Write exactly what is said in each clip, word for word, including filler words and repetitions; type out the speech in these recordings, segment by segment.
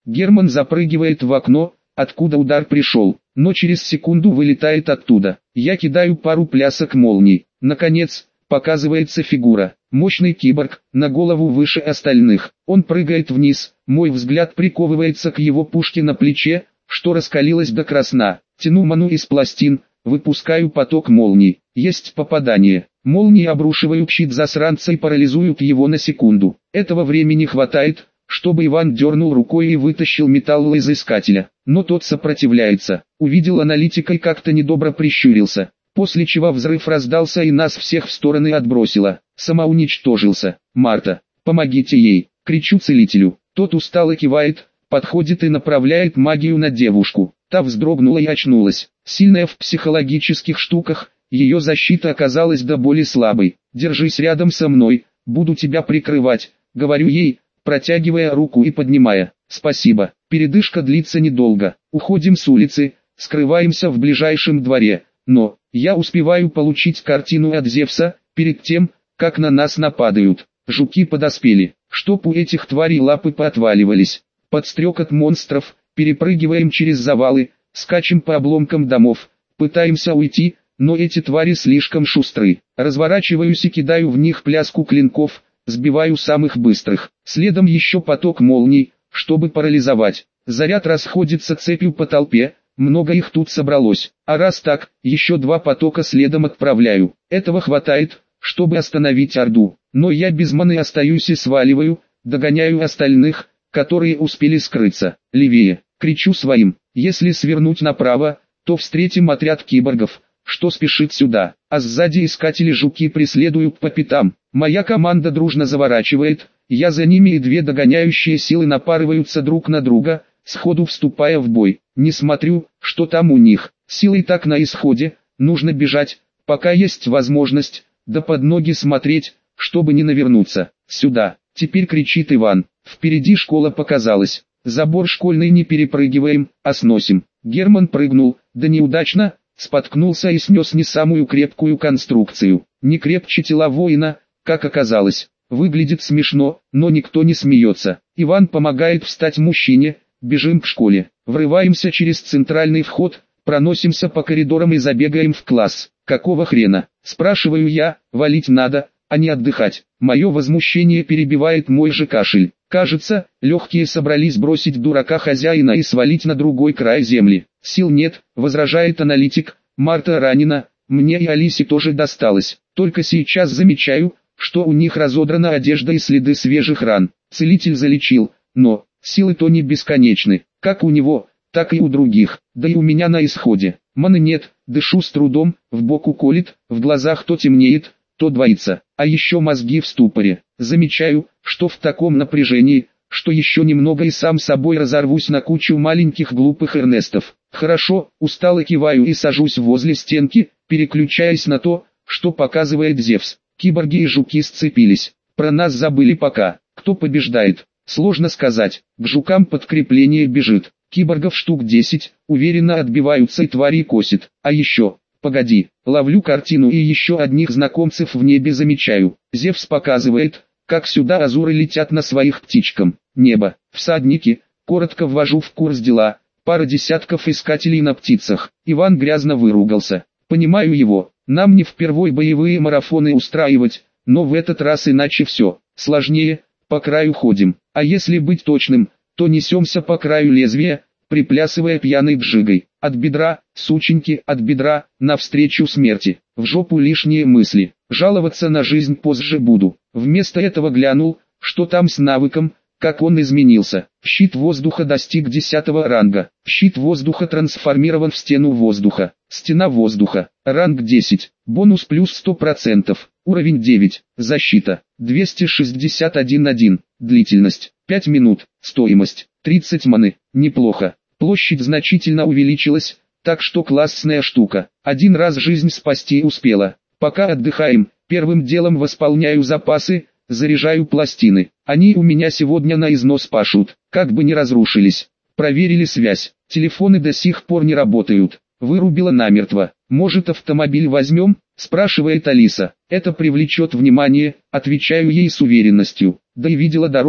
Герман запрыгивает в окно, откуда удар пришел, но через секунду вылетает оттуда. Я кидаю пару плясок молний. Наконец, показывается фигура. Мощный киборг, на голову выше остальных. Он прыгает вниз, мой взгляд приковывается к его пушке на плече, что раскалилось до красна. Тяну ману из пластин, выпускаю поток молний. Есть попадание. Молнии обрушивают щит засранца и парализуют его на секунду. Этого времени хватает, чтобы Иван дернул рукой и вытащил металлоизыскателя. Но тот сопротивляется. Увидел аналитика и как-то недобро прищурился. После чего взрыв раздался и нас всех в стороны отбросило. Самоуничтожился. «Марта, помогите ей!» Кричу целителю. Тот устало кивает, подходит и направляет магию на девушку. Та вздрогнула и очнулась. Сильная в психологических штуках, ее защита оказалась до боли слабой. «Держись рядом со мной, буду тебя прикрывать», — говорю ей, протягивая руку и поднимая. «Спасибо». Передышка длится недолго. Уходим с улицы, скрываемся в ближайшем дворе. Но, я успеваю получить картину от Зевса, перед тем, как на нас нападают. Жуки подоспели, чтоб у этих тварей лапы поотваливались. Под стрекот монстров, перепрыгиваем через завалы, скачем по обломкам домов, пытаемся уйти, но эти твари слишком шустры. Разворачиваюсь и кидаю в них пляску клинков, сбиваю самых быстрых. Следом еще поток молний, чтобы парализовать. Заряд расходится цепью по толпе, много их тут собралось. А раз так, еще два потока следом отправляю. Этого хватает, чтобы остановить орду. Но я без маны остаюсь и сваливаю, догоняю остальных, которые успели скрыться. «Левее!» — кричу своим. «Если свернуть направо, то встретим отряд киборгов, что спешит сюда, а сзади искатели-жуки преследуют по пятам. Моя команда дружно заворачивает, я за ними и две догоняющие силы напарываются друг на друга, сходу вступая в бой. Не смотрю, что там у них, силы так на исходе, нужно бежать, пока есть возможность, да под ноги смотреть, чтобы не навернуться. Сюда!» — теперь кричит Иван. Впереди школа показалась. Забор школьный не перепрыгиваем, а сносим. Герман прыгнул, да неудачно, споткнулся и снес не самую крепкую конструкцию. Не крепче тела воина, как оказалось. Выглядит смешно, но никто не смеется. Иван помогает встать мужчине, бежим к школе. Врываемся через центральный вход, проносимся по коридорам и забегаем в класс. «Какого хрена?» — спрашиваю я, «валить надо, а не отдыхать». Мое возмущение перебивает мой же кашель. Кажется, легкие собрались бросить дурака хозяина и свалить на другой край земли. «Сил нет», — возражает аналитик, «Марта ранена, мне и Алисе тоже досталось. Только сейчас замечаю, что у них разодрана одежда и следы свежих ран. Целитель залечил, но силы-то не бесконечны, как у него, так и у других, да и у меня на исходе. Маны нет, дышу с трудом, в бок уколет, в глазах то темнеет, то двоится, а еще мозги в ступоре. Замечаю, что в таком напряжении, что еще немного и сам собой разорвусь на кучу маленьких глупых Эрнестов. Хорошо, устало киваю и сажусь возле стенки, переключаясь на то, что показывает Зевс. Киборги и жуки сцепились. Про нас забыли пока. Кто побеждает? Сложно сказать. К жукам подкрепление бежит. Киборгов штук десять, уверенно отбиваются и твари косит. А еще... Погоди, ловлю картину и еще одних знакомцев в небе замечаю. Зевс показывает, как сюда азуры летят на своих птичкам. Небо, всадники, коротко ввожу в курс дела, пара десятков искателей на птицах. Иван грязно выругался. Понимаю его, нам не впервой боевые марафоны устраивать, но в этот раз иначе все. Сложнее, по краю ходим. А если быть точным, то несемся по краю лезвия, приплясывая пьяной джигой. От бедра, сученьки, от бедра, навстречу смерти. В жопу лишние мысли. Жаловаться на жизнь позже буду. Вместо этого глянул, что там с навыком, как он изменился. Щит воздуха достиг десятого ранга. Щит воздуха трансформирован в стену воздуха. Стена воздуха. Ранг десять. Бонус плюс сто процентов. Уровень девять. Защита. двести шестьдесят один один. Длительность. пять минут. Стоимость. тридцать маны. Неплохо. Площадь значительно увеличилась, так что классная штука. Один раз жизнь спасти успела. Пока отдыхаем, первым делом восполняю запасы, заряжаю пластины. Они у меня сегодня на износ пашут, как бы не разрушились. Проверили связь. Телефоны до сих пор не работают. Вырубила намертво. «Может, автомобиль возьмем?» – спрашивает Алиса. «Это привлечет внимание», – отвечаю ей с уверенностью. «Да и видела дороги», –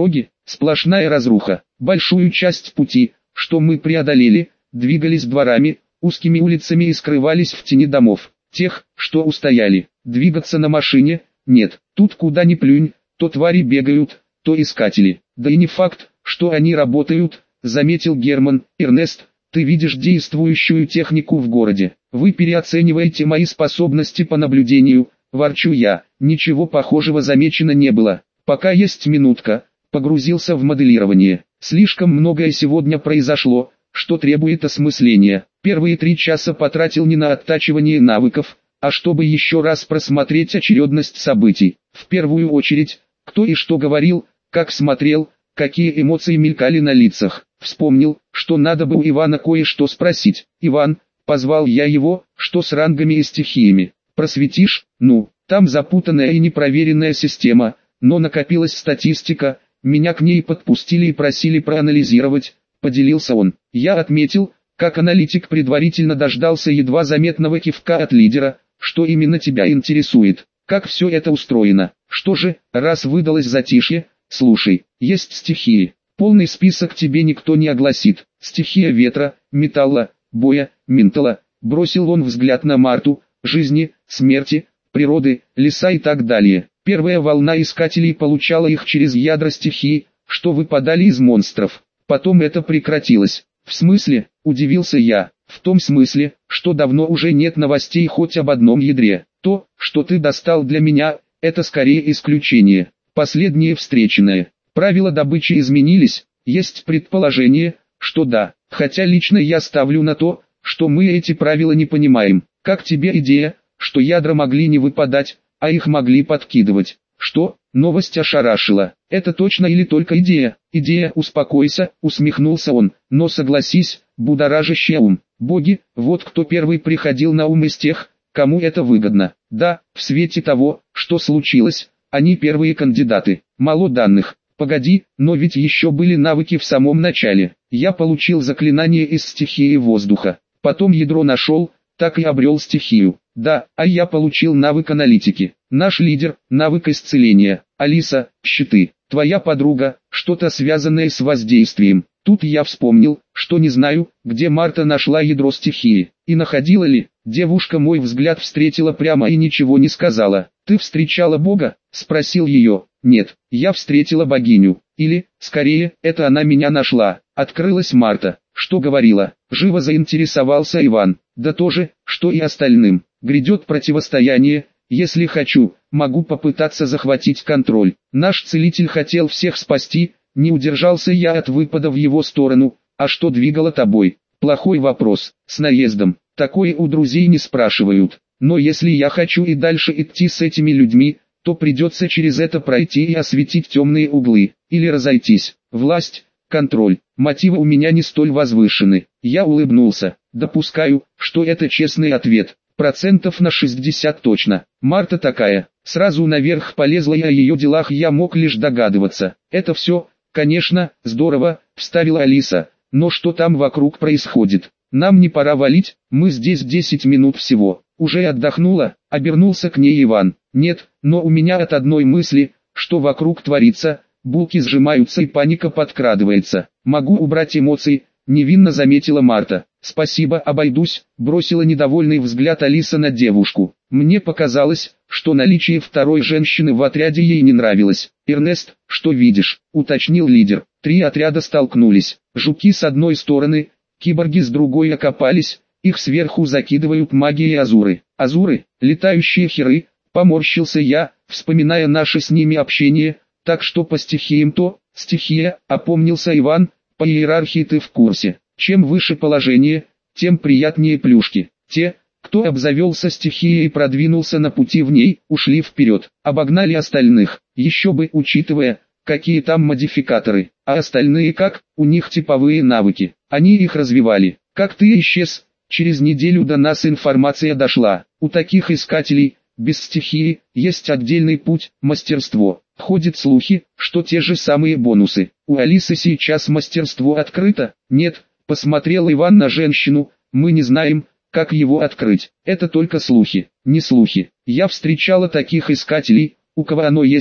сплошная разруха. Большую часть пути, что мы преодолели, двигались дворами, узкими улицами и скрывались в тени домов. Тех, что устояли. Двигаться на машине? Нет. Тут куда ни плюнь, то твари бегают, то искатели. Да и не факт, что они работают, заметил Герман. Эрнест, ты видишь действующую технику в городе. Вы переоцениваете мои способности по наблюдению, ворчу я. Ничего похожего замечено не было. Пока есть минутка, погрузился в моделирование. Слишком многое сегодня произошло, что требует осмысления. Первые три часа потратил не на оттачивание навыков, а чтобы еще раз просмотреть очередность событий. В первую очередь, кто и что говорил, как смотрел, какие эмоции мелькали на лицах. Вспомнил, что надо бы у Ивана кое-что спросить. «Иван», позвал я его, что с рангами и стихиями. «Просветишь?» «Ну, там запутанная и непроверенная система, но накопилась статистика, меня к ней подпустили и просили проанализировать», поделился он. Я отметил, как аналитик предварительно дождался едва заметного кивка от лидера. «Что именно тебя интересует? Как все это устроено?» «Что же, раз выдалось затишье, слушай, есть стихии. Полный список тебе никто не огласит. Стихия ветра, металла, боя, ментала». Бросил он взгляд на Марту. «Жизни, смерти, природы, леса и так далее. Первая волна искателей получала их через ядра стихии, что выпадали из монстров. Потом это прекратилось». «В смысле?» – удивился я. «В том смысле, что давно уже нет новостей хоть об одном ядре. То, что ты достал для меня, это скорее исключение. Последнее встреченное. Правила добычи изменились, есть предположение, что да, хотя лично я ставлю на то, что мы эти правила не понимаем. Как тебе идея, что ядра могли не выпадать, а их могли подкидывать?» «Что?» — новость ошарашила. «Это точно или только идея?» «Идея, успокойся», — усмехнулся он, «но согласись, будоражащая ум. Боги, вот кто первый приходил на ум из тех, кому это выгодно. Да, в свете того, что случилось, они первые кандидаты. Мало данных. Погоди, но ведь еще были навыки в самом начале. Я получил заклинание из стихии воздуха. Потом ядро нашел, так и обрел стихию. Да, а я получил навык аналитики. Наш лидер, навык исцеления. Алиса, щиты. Твоя подруга, что-то связанное с воздействием». Тут я вспомнил, что не знаю, где Марта нашла ядро стихии. И находила ли. Девушка мой взгляд встретила прямо и ничего не сказала. «Ты встречала Бога?» — спросил ее. «Нет, я встретила богиню. Или, скорее, это она меня нашла». Открылась Марта. «Что говорила?» Живо заинтересовался Иван. «Да то же, что и остальным. Грядет противостояние. Если хочу, могу попытаться захватить контроль. Наш целитель хотел всех спасти, не удержался я от выпада в его сторону. А что двигало тобой?» «Плохой вопрос. С наездом. Такое у друзей не спрашивают. Но если я хочу и дальше идти с этими людьми, то придется через это пройти и осветить темные углы, или разойтись. Власть, контроль, мотивы у меня не столь возвышены». Я улыбнулся. «Допускаю, что это честный ответ. Процентов на шестьдесят точно. Марта такая». Сразу наверх полезла я, о ее делах я мог лишь догадываться. «Это все, конечно, здорово», — вставила Алиса. «Но что там вокруг происходит? Нам не пора валить, мы здесь десять минут всего». «Уже отдохнула?» — обернулся к ней Иван. «Нет, но у меня от одной мысли, что вокруг творится, булки сжимаются и паника подкрадывается. Могу убрать эмоции», — невинно заметила Марта. «Спасибо, обойдусь», — бросила недовольный взгляд Алиса на девушку. Мне показалось, что наличие второй женщины в отряде ей не нравилось. «Эрнест, что видишь?» — уточнил лидер. Три отряда столкнулись. Жуки с одной стороны, киборги с другой окопались, их сверху закидывают магией азуры. «Азуры? Летающие херы?» — поморщился я, вспоминая наше с ними общение. «Так что по стихиям то, стихия», — опомнился Иван, «по иерархии ты в курсе. Чем выше положение, тем приятнее плюшки. Те, кто обзавелся стихией и продвинулся на пути в ней, ушли вперед, обогнали остальных. Еще бы, учитывая, какие там модификаторы. А остальные как? У них типовые навыки. Они их развивали. Как ты исчез? Через неделю до нас информация дошла. У таких искателей, без стихии, есть отдельный путь, мастерство. Ходят слухи, что те же самые бонусы. У Алисы сейчас мастерство открыто? Нет». Посмотрел Иван на женщину. «Мы не знаем, как его открыть. Это только слухи». «Не слухи. Я встречала таких искателей, у кого оно есть», —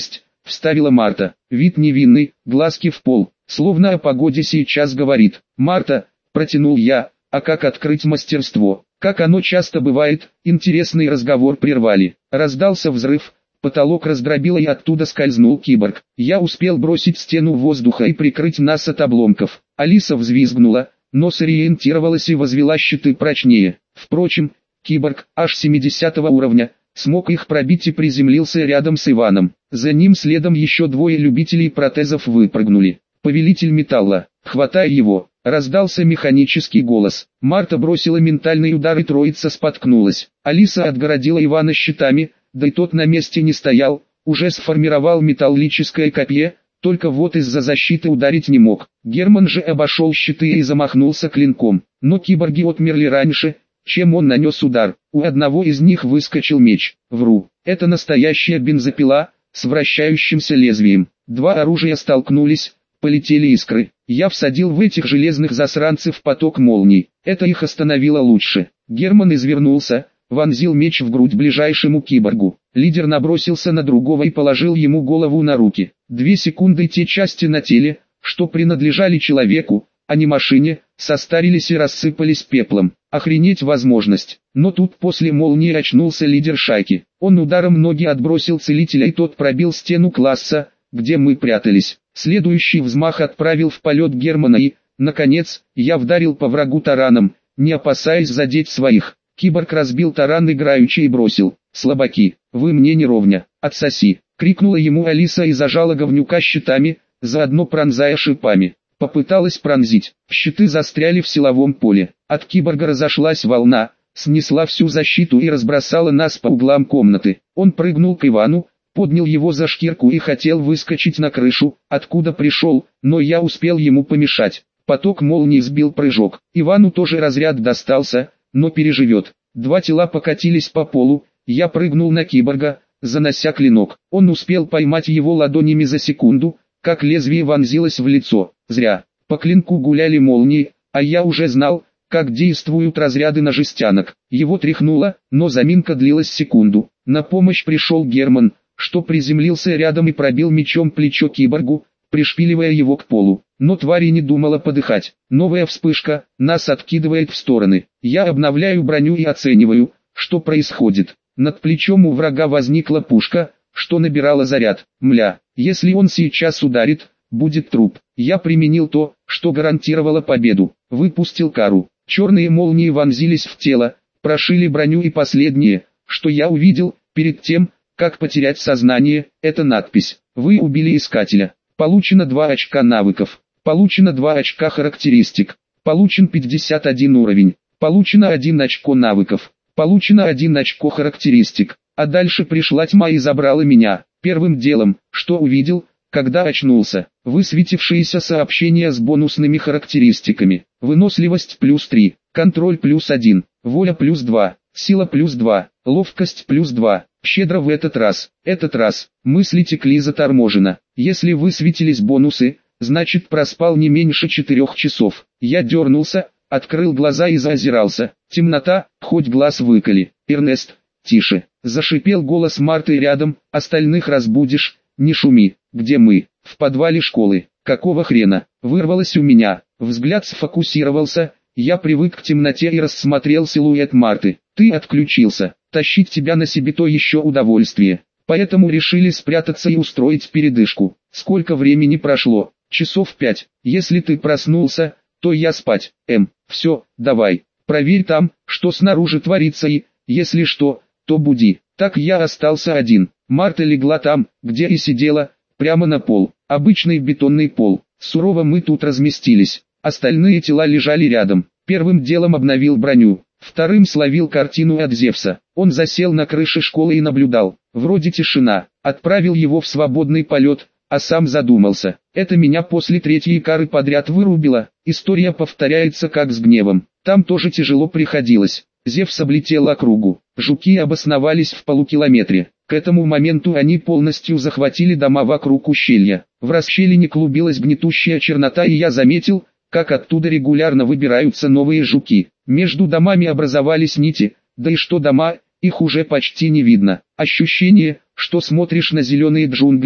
вставила Марта. Вид невинный, глазки в пол, словно о погоде сейчас говорит. Марта, протянул я, а как открыть мастерство? Как оно часто бывает, интересный разговор прервали. Раздался взрыв, потолок раздробило и оттуда скользнул киборг. Я успел бросить стену воздуха и прикрыть нас от обломков. Алиса взвизгнула, но сориентировалась и возвела щиты прочнее. Впрочем, киборг, аж семидесятого уровня, смог их пробить и приземлился рядом с Иваном. За ним следом еще двое любителей протезов выпрыгнули. Повелитель металла, хватай его, раздался механический голос. Марта бросила ментальный удар и троица споткнулась. Алиса отгородила Ивана щитами, да и тот на месте не стоял, уже сформировал металлическое копье, только вот из-за защиты ударить не мог. Герман же обошел щиты и замахнулся клинком, но киборги отмерли раньше, чем он нанес удар. У одного из них выскочил меч. Вру, это настоящая бензопила, с вращающимся лезвием. Два оружия столкнулись, полетели искры. Я всадил в этих железных засранцев поток молний. Это их остановило лучше. Герман извернулся, вонзил меч в грудь ближайшему киборгу. Лидер набросился на другого и положил ему голову на руки. Две секунды те части на теле, что принадлежали человеку, а не машине, состарились и рассыпались пеплом. Охренеть возможность. Но тут после молнии очнулся лидер шайки. Он ударом ноги отбросил целителя и тот пробил стену класса, где мы прятались. Следующий взмах отправил в полет Германа и, наконец, я вдарил по врагу тараном, не опасаясь задеть своих. Киборг разбил таран играючи и бросил. «Слабаки, вы мне не ровня, отсоси!» — крикнула ему Алиса и зажала говнюка щитами, заодно пронзая шипами. Попыталась пронзить, щиты застряли в силовом поле. От киборга разошлась волна, снесла всю защиту и разбросала нас по углам комнаты. Он прыгнул к Ивану, поднял его за шкирку и хотел выскочить на крышу, откуда пришел, но я успел ему помешать. Поток молнии сбил прыжок. Ивану тоже разряд достался, но переживет. Два тела покатились по полу, я прыгнул на киборга, занося клинок. Он успел поймать его ладонями за секунду, как лезвие вонзилось в лицо. Зря. По клинку гуляли молнии, а я уже знал, как действуют разряды на жестянок. Его тряхнуло, но заминка длилась секунду. На помощь пришел Герман, что приземлился рядом и пробил мечом плечо киборгу, пришпиливая его к полу. Но тварь и не думала подыхать. Новая вспышка, нас откидывает в стороны. Я обновляю броню и оцениваю, что происходит. Над плечом у врага возникла пушка, что набирала заряд. Мля, если он сейчас ударит, будет труп. Я применил то, что гарантировало победу. Выпустил кару. Черные молнии вонзились в тело, прошили броню и последнее, что я увидел, перед тем, как потерять сознание, это надпись. Вы убили искателя. Получено два очка навыков. Получено два очка характеристик. Получен пятьдесят один уровень. Получено один очко навыков. Получено один очко характеристик. А дальше пришла тьма и забрала меня. Первым делом, что увидел, когда очнулся, высветившиеся сообщения с бонусными характеристиками. Выносливость плюс три, контроль плюс один, воля плюс два, сила плюс два, ловкость плюс два. Щедро в этот раз. Этот раз. Мысли текли заторможенно. Если высветились бонусы, значит проспал не меньше четырех часов. Я дернулся, открыл глаза и заозирался. Темнота, хоть глаз выколи. Эрнест, тише. Зашипел голос Марты рядом, остальных разбудишь, не шуми. Где мы? В подвале школы. Какого хрена? Вырвалось у меня. Взгляд сфокусировался, я привык к темноте и рассмотрел силуэт Марты. Ты отключился. Тащить тебя на себе то еще удовольствие. Поэтому решили спрятаться и устроить передышку. Сколько времени прошло? Часов пять. Если ты проснулся, то я спать. Эм, все, давай. Проверь там, что снаружи творится и, если что, то буди. Так я остался один. Марта легла там, где и сидела, прямо на пол. Обычный бетонный пол. Сурово мы тут разместились. Остальные тела лежали рядом. Первым делом обновил броню. Вторым словил картину от Зевса. Он засел на крыше школы и наблюдал. Вроде тишина. Отправил его в свободный полет, а сам задумался. Это меня после третьей кары подряд вырубило. История повторяется как с гневом. Там тоже тяжело приходилось. Зевс облетел округу. Жуки обосновались в полукилометре. К этому моменту они полностью захватили дома вокруг ущелья. В расщелине клубилась гнетущая чернота и я заметил, как оттуда регулярно выбираются новые жуки. Между домами образовались нити, да и что дома, их уже почти не видно. Ощущение, что смотришь на зеленые джунгли,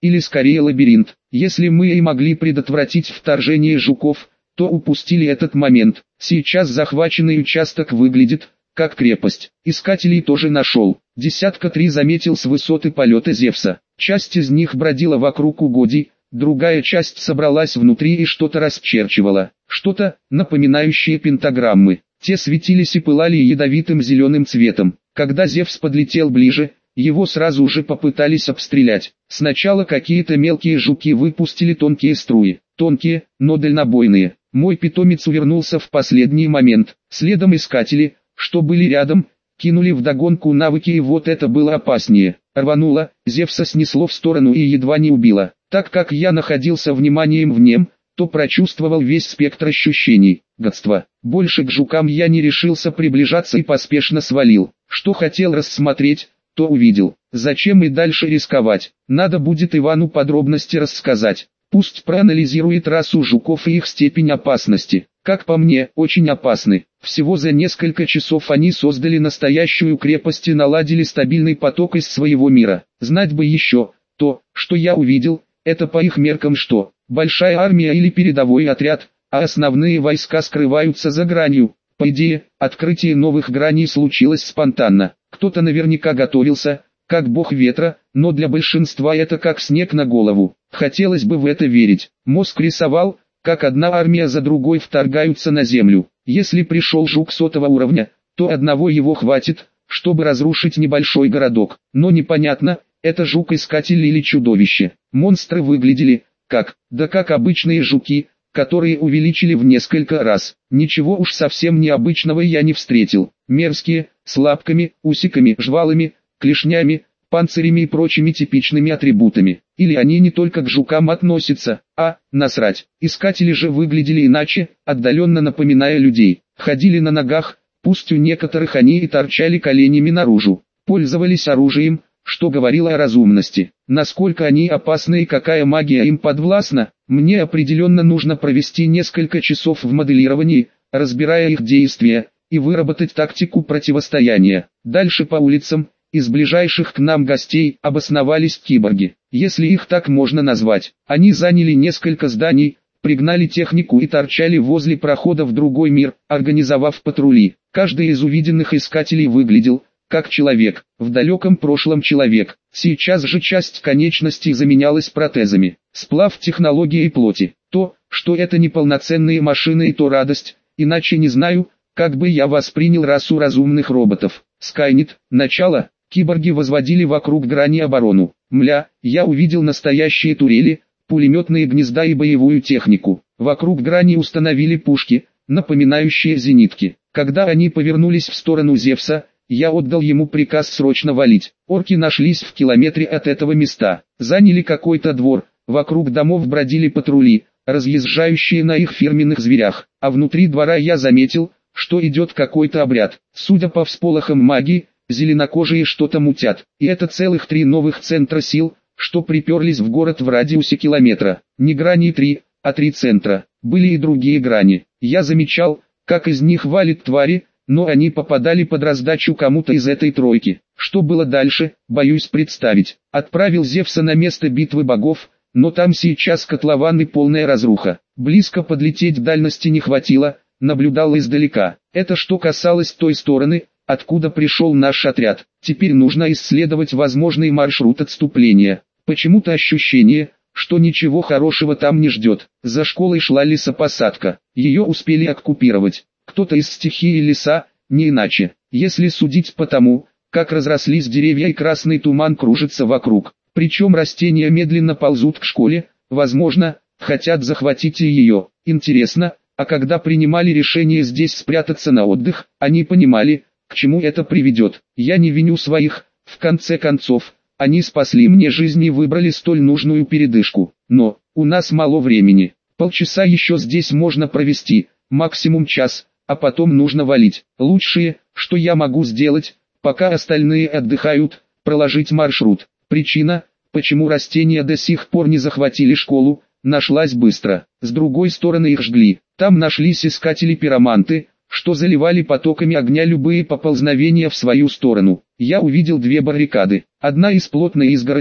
или скорее лабиринт. Если мы и могли предотвратить вторжение жуков, то упустили этот момент. Сейчас захваченный участок выглядит как крепость. Искателей тоже нашел. Десятка три заметил с высоты полета Зевса. Часть из них бродила вокруг угодий, другая часть собралась внутри и что-то расчерчивала. Что-то, напоминающее пентаграммы. Те светились и пылали ядовитым зеленым цветом. Когда Зевс подлетел ближе, его сразу же попытались обстрелять. Сначала какие-то мелкие жуки выпустили тонкие струи. Тонкие, но дальнобойные. Мой питомец увернулся в последний момент. Следом искатели, что были рядом, кинули вдогонку навыки, и вот это было опаснее. Рвануло, Зевса снесло в сторону и едва не убило. Так как я находился вниманием в нем, то прочувствовал весь спектр ощущений. Гадство. Больше к жукам я не решился приближаться и поспешно свалил. Что хотел рассмотреть, то увидел. Зачем и дальше рисковать? Надо будет Ивану подробности рассказать. Пусть проанализирует расу жуков и их степень опасности. Как по мне, очень опасны. Всего за несколько часов они создали настоящую крепость и наладили стабильный поток из своего мира. Знать бы еще, то, что я увидел, это по их меркам что, большая армия или передовой отряд, а основные войска скрываются за гранью. По идее, открытие новых граней случилось спонтанно. Кто-то наверняка готовился, как бог ветра, но для большинства это как снег на голову. Хотелось бы в это верить. Мозг рисовал, как одна армия за другой вторгаются на землю. Если пришел жук сотого уровня, то одного его хватит, чтобы разрушить небольшой городок. Но непонятно, это жук-искатель или чудовище. Монстры выглядели, как, да как обычные жуки, которые увеличили в несколько раз. Ничего уж совсем необычного я не встретил. Мерзкие, с лапками, усиками, жвалами, клешнями, панцирями и прочими типичными атрибутами. Или они не только к жукам относятся, а, насрать. Искатели же выглядели иначе, отдаленно напоминая людей. Ходили на ногах, пусть у некоторых они и торчали коленями наружу. Пользовались оружием, что говорило о разумности. Насколько они опасны и какая магия им подвластна, мне определенно нужно провести несколько часов в моделировании, разбирая их действия, и выработать тактику противостояния. Дальше по улицам, из ближайших к нам гостей, обосновались киборги, если их так можно назвать. Они заняли несколько зданий, пригнали технику и торчали возле прохода в другой мир, организовав патрули. Каждый из увиденных искателей выглядел как человек, в далеком прошлом человек. Сейчас же часть конечностей заменялась протезами. Сплав технологии и плоти. То, что это не полноценные машины, и то радость, иначе не знаю, как бы я воспринял расу разумных роботов. Скайнет, начало. Киборги возводили вокруг грани оборону. Мля, я увидел настоящие турели, пулеметные гнезда и боевую технику. Вокруг грани установили пушки, напоминающие зенитки. Когда они повернулись в сторону Зевса, я отдал ему приказ срочно валить. Орки нашлись в километре от этого места. Заняли какой-то двор, вокруг домов бродили патрули, разъезжающие на их фирменных зверях. А внутри двора я заметил, что идет какой-то обряд. Судя по всполохам магии, зеленокожие что-то мутят. И это целых три новых центра сил, что приперлись в город в радиусе километра. Не грани три, а три центра. Были и другие грани. Я замечал, как из них валит твари, но они попадали под раздачу кому-то из этой тройки. Что было дальше, боюсь представить. Отправил Зевса на место битвы богов, но там сейчас котлован и полная разруха. Близко подлететь дальности не хватило, наблюдал издалека. Это что касалось той стороны, откуда пришел наш отряд. Теперь нужно исследовать возможный маршрут отступления. Почему-то ощущение, что ничего хорошего там не ждет. За школой шла лесопосадка. Ее успели оккупировать. Кто-то из стихии леса, не иначе. Если судить по тому, как разрослись деревья и красный туман кружится вокруг. Причем растения медленно ползут к школе, возможно, хотят захватить и ее. Интересно, а когда принимали решение здесь спрятаться на отдых, они понимали, к чему это приведет. Я не виню своих, в конце концов, они спасли мне жизнь и выбрали столь нужную передышку. Но, у нас мало времени. Полчаса еще здесь можно провести, максимум час, а потом нужно валить. Лучшее, что я могу сделать, пока остальные отдыхают, проложить маршрут. Причина, почему растения до сих пор не захватили школу, нашлась быстро. С другой стороны их жгли. Там нашлись искатели-пироманты, что заливали потоками огня любые поползновения в свою сторону. Я увидел две баррикады. Одна из плотной изгороди,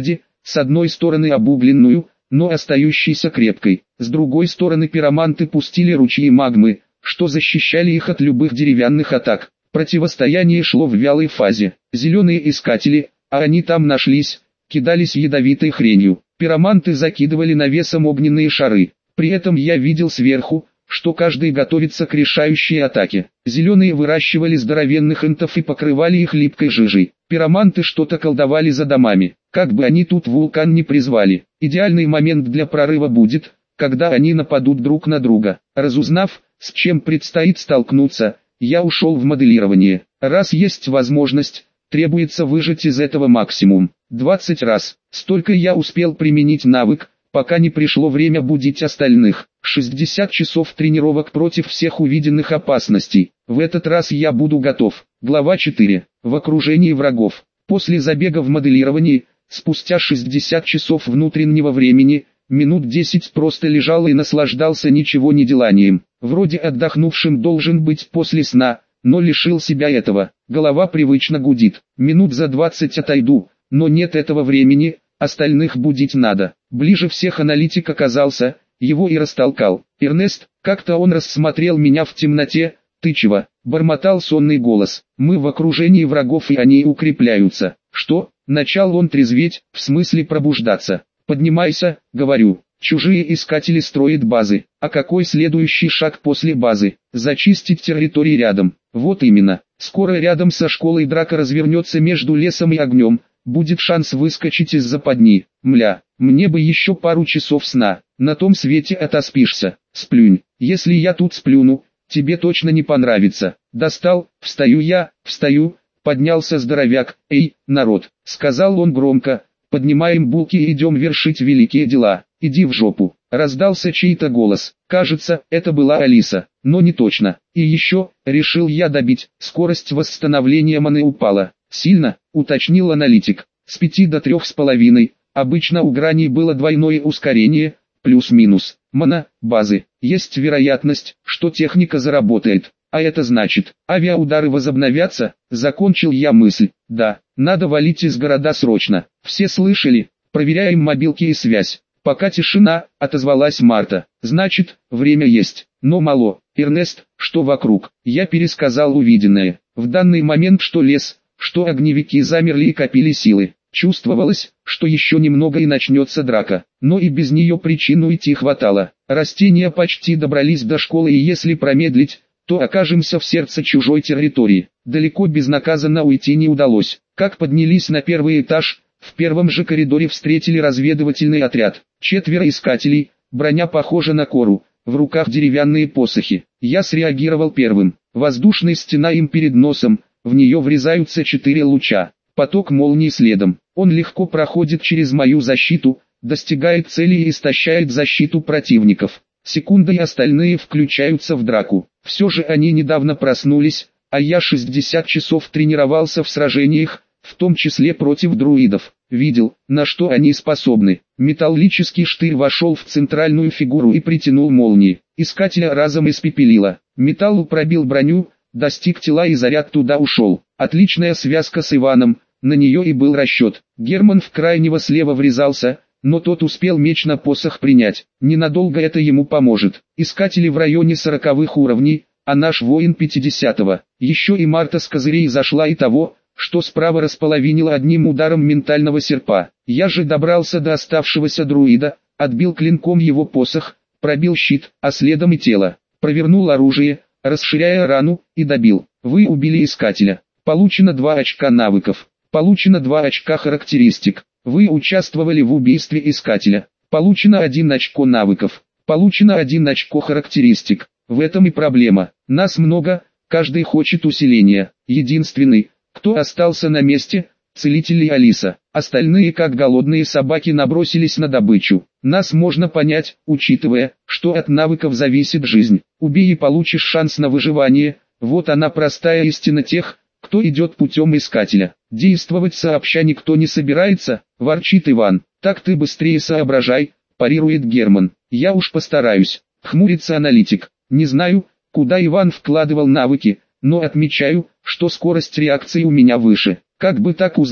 с одной стороны обугленную, но остающейся крепкой, с другой стороны пироманты пустили ручьи магмы, что защищали их от любых деревянных атак. Противостояние шло в вялой фазе. Зеленые искатели, а они там нашлись, кидались ядовитой хренью. Пироманты закидывали навесом огненные шары. При этом я видел сверху, что каждый готовится к решающей атаке. Зеленые выращивали здоровенных энтов и покрывали их липкой жижей. Пироманты что-то колдовали за домами. Как бы они тут вулкан не призвали. Идеальный момент для прорыва будет, когда они нападут друг на друга. Разузнав, с чем предстоит столкнуться, я ушел в моделирование. Раз есть возможность, требуется выжать из этого максимум. двадцать раз. Столько я успел применить навык, пока не пришло время будить остальных. шестьдесят часов тренировок против всех увиденных опасностей. В этот раз я буду готов. Глава четыре. В окружении врагов. После забега в моделировании, спустя шестьдесят часов внутреннего времени, минут десять просто лежал и наслаждался ничего не деланием. Вроде отдохнувшим должен быть после сна, но лишил себя этого. Голова привычно гудит. Минут за двадцать отойду, но нет этого времени, остальных будить надо. Ближе всех аналитик оказался, его и растолкал. «Эрнест», как-то он рассмотрел меня в темноте. «Ты чего?» — бормотал сонный голос. «Мы в окружении врагов и они укрепляются». «Что?» — начал он трезветь, в смысле пробуждаться. «Поднимайся», — говорю. «Чужие искатели строят базы. А какой следующий шаг после базы? Зачистить территории рядом». «Вот именно. Скоро рядом со школой драка развернется между лесом и огнем. Будет шанс выскочить из западни. Мля, мне бы еще пару часов сна. На том свете отоспишься. Сплюнь. Если я тут сплюну, тебе точно не понравится». «Достал, встаю я, встаю», поднялся здоровяк. «Эй, народ», сказал он громко, «поднимаем булки и идем вершить великие дела». «Иди в жопу», раздался чей-то голос. Кажется, это была Алиса, но не точно. И еще, решил я добить, скорость восстановления маны упала. «Сильно», уточнил аналитик. «С пяти до трех с половиной, обычно у граней было двойное ускорение, плюс-минус. Мана, базы, есть вероятность, что техника заработает. А это значит, авиаудары возобновятся», закончил я мысль. «Да, надо валить из города срочно». «Все слышали? Проверяем мобилки и связь». «Пока тишина», отозвалась Марта. «Значит, время есть, но мало». «Эрнест, что вокруг?» Я пересказал увиденное. В данный момент что лес, что огневики замерли и копили силы. Чувствовалось, что еще немного и начнется драка, но и без нее причин уйти хватало. Растения почти добрались до школы, и если промедлить, то окажемся в сердце чужой территории. Далеко безнаказанно уйти не удалось. Как поднялись на первый этаж, в первом же коридоре встретили разведывательный отряд. Четверо искателей, броня похожа на кору, в руках деревянные посохи. Я среагировал первым. Воздушная стена им перед носом, в нее врезаются четыре луча. Поток молнии следом. Он легко проходит через мою защиту, достигает цели и истощает защиту противников. Секунда и остальные включаются в драку. Все же они недавно проснулись, а я шестьдесят часов тренировался в сражениях, в том числе против друидов. Видел, на что они способны. Металлический штырь вошел в центральную фигуру и притянул молнии. Искателя разом испепелило. Металл пробил броню, достиг тела и заряд туда ушел. Отличная связка с Иваном, на нее и был расчет. Герман в крайнего слева врезался, но тот успел меч на посох принять. Ненадолго это ему поможет. Искатели в районе сороковых уровней, а наш воин пятидесятого. Еще и Марта с козырей зашла и того, что справа располовинила одним ударом ментального серпа. Я же добрался до оставшегося друида, отбил клинком его посох, пробил щит, а следом и тело. Провернул оружие, расширяя рану, и добил. Вы убили искателя. Получено два очка навыков. Получено два очка характеристик. Вы участвовали в убийстве искателя. Получено один очко навыков. Получено один очко характеристик. В этом и проблема. Нас много, каждый хочет усиления. Единственный, кто остался на месте, целитель и Алиса. Остальные, как голодные собаки, набросились на добычу. Нас можно понять, учитывая, что от навыков зависит жизнь. Убей и получишь шанс на выживание. Вот она простая истина тех, кто идет путем искателя. Действовать сообща никто не собирается, ворчит Иван. Так ты быстрее соображай, парирует Герман. Я уж постараюсь, хмурится аналитик. Не знаю, куда Иван вкладывал навыки, но отмечаю, что скорость реакции у меня выше. Как бы так узнать,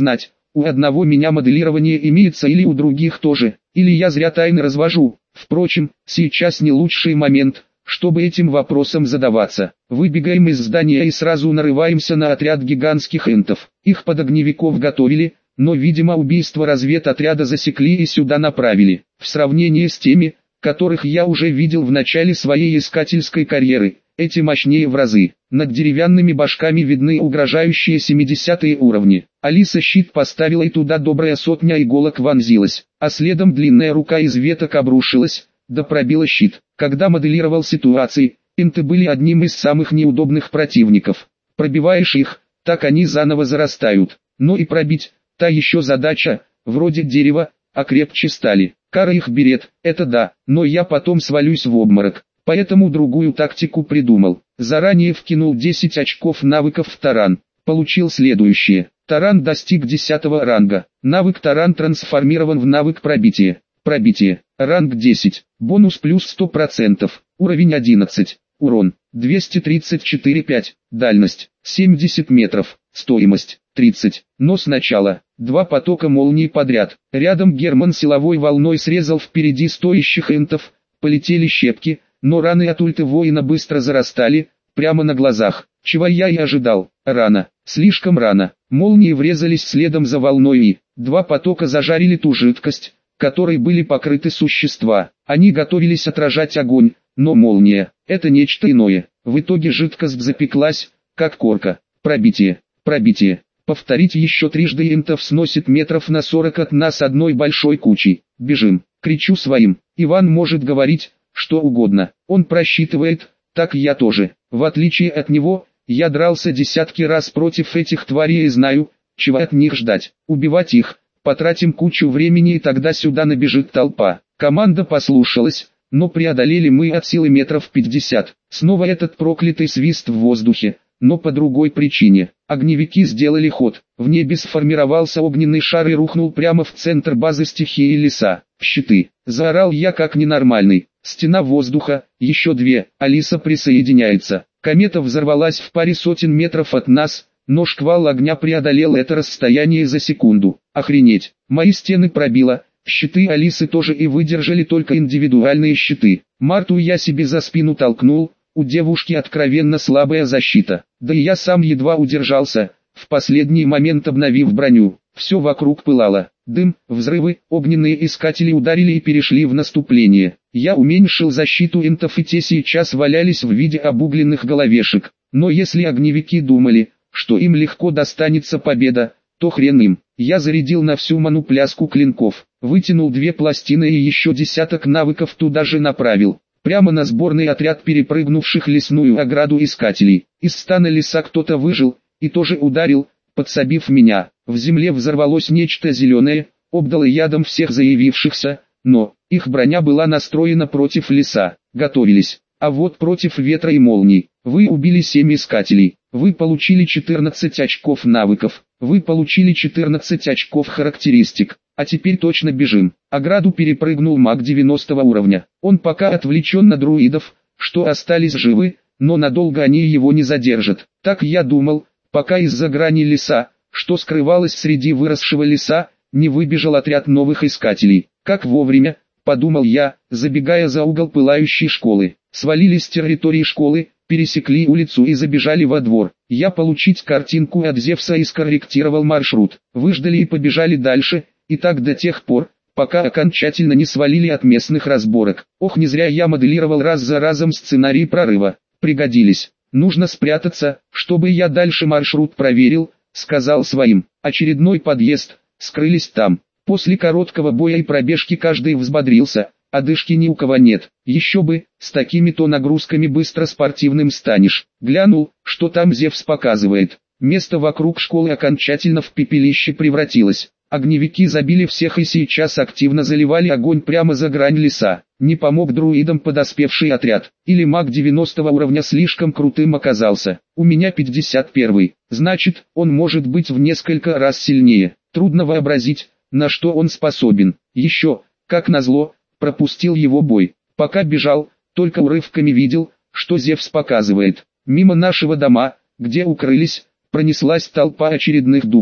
у одного меня моделирование имеется или у других тоже, или я зря тайны развожу. Впрочем, сейчас не лучший момент, чтобы этим вопросом задаваться. Выбегаем из здания и сразу нарываемся на отряд гигантских энтов. Их под огневиков готовили, но видимо убийство разведотряда засекли и сюда направили. В сравнении с теми, которых я уже видел в начале своей искательской карьеры, эти мощнее в разы. Над деревянными башками видны угрожающие семидесятые уровни. Алиса щит поставила, и туда добрая сотня иголок вонзилась, а следом длинная рука из веток обрушилась, да пробила щит. Когда моделировал ситуации, энты были одним из самых неудобных противников. Пробиваешь их, так они заново зарастают. Но и пробить, та еще задача, вроде дерева, а крепче стали. Кара их берет, это да, но я потом свалюсь в обморок. Поэтому другую тактику придумал. Заранее вкинул десять очков навыков в таран. Получил следующее. Таран достиг десятого ранга. Навык таран трансформирован в навык пробитие. Пробитие. Ранг десять. Бонус плюс сто процентов. Уровень одиннадцать. Урон двести тридцать четыре пять. Дальность семьдесят метров. Стоимость тридцать. Но сначала два потока молний подряд. Рядом Герман силовой волной срезал впереди стоящих энтов. Полетели щепки, но раны от ульты воина быстро зарастали, прямо на глазах. Чего я и ожидал. Рано. Слишком рано. Молнии врезались следом за волной и два потока зажарили ту жидкость, которой были покрыты существа. Они готовились отражать огонь, но молния — это нечто иное. В итоге жидкость запеклась, как корка. Пробитие. Пробитие. Повторить еще трижды, энтов сносит метров на сорок от нас одной большой кучей. Бежим. Кричу своим. Иван может говорить что угодно. Он просчитывает, так я тоже. В отличие от него, я дрался десятки раз против этих тварей и знаю, чего от них ждать. Убивать их, потратим кучу времени, и тогда сюда набежит толпа. Команда послушалась, но преодолели мы от силы метров пятьдесят. Снова этот проклятый свист в воздухе, но по другой причине. Огневики сделали ход. В небе сформировался огненный шар и рухнул прямо в центр базы стихии леса. Щиты. Заорал я как ненормальный. Стена воздуха, еще две. Алиса присоединяется. Комета взорвалась в паре сотен метров от нас, но шквал огня преодолел это расстояние за секунду. Охренеть. Мои стены пробило. Щиты Алисы тоже и выдержали только индивидуальные щиты. Марту я себе за спину толкнул. У девушки откровенно слабая защита. Да и я сам едва удержался, в последний момент обновив броню. Все вокруг пылало. Дым, взрывы, огненные искатели ударили и перешли в наступление. Я уменьшил защиту энтов, и те сейчас валялись в виде обугленных головешек. Но если огневики думали, что им легко достанется победа, то хрен им. Я зарядил на всю ману пляску клинков, вытянул две пластины и еще десяток навыков туда же направил. Прямо на сборный отряд перепрыгнувших лесную ограду искателей. Из стана леса кто-то выжил, и тоже ударил, подсобив меня. В земле взорвалось нечто зеленое, обдало ядом всех заявившихся, но их броня была настроена против леса. Готовились. А вот против ветра и молний. Вы убили семь искателей. Вы получили четырнадцать очков навыков. Вы получили четырнадцать очков характеристик. А теперь точно бежим. Ограду перепрыгнул маг девяностого уровня. Он пока отвлечен на друидов, что остались живы, но надолго они его не задержат. Так я думал, пока из-за грани леса, что скрывалось среди выросшего леса, не выбежал отряд новых искателей. Как вовремя, подумал я, забегая за угол пылающей школы. Свалили с территории школы, пересекли улицу и забежали во двор. Я получить картинку от Зевса и скорректировал маршрут. Выждали и побежали дальше, и так до тех пор, пока окончательно не свалили от местных разборок. Ох, не зря я моделировал раз за разом сценарий прорыва. Пригодились. Нужно спрятаться, чтобы я дальше маршрут проверил, сказал своим. Очередной подъезд, скрылись там. После короткого боя и пробежки каждый взбодрился, одышки ни у кого нет. Еще бы, с такими-то нагрузками быстро спортивным станешь. Глянул, что там Зевс показывает. Место вокруг школы окончательно в пепелище превратилось. Огневики забили всех и сейчас активно заливали огонь прямо за грань леса. Не помог друидам подоспевший отряд. Или маг девяностого уровня слишком крутым оказался. У меня пятьдесят первый. Значит, он может быть в несколько раз сильнее. Трудно вообразить, на что он способен. Еще, как назло, пропустил его бой. Пока бежал, только урывками видел, что Зевс показывает. Мимо нашего дома, где укрылись, пронеслась толпа очередных духов.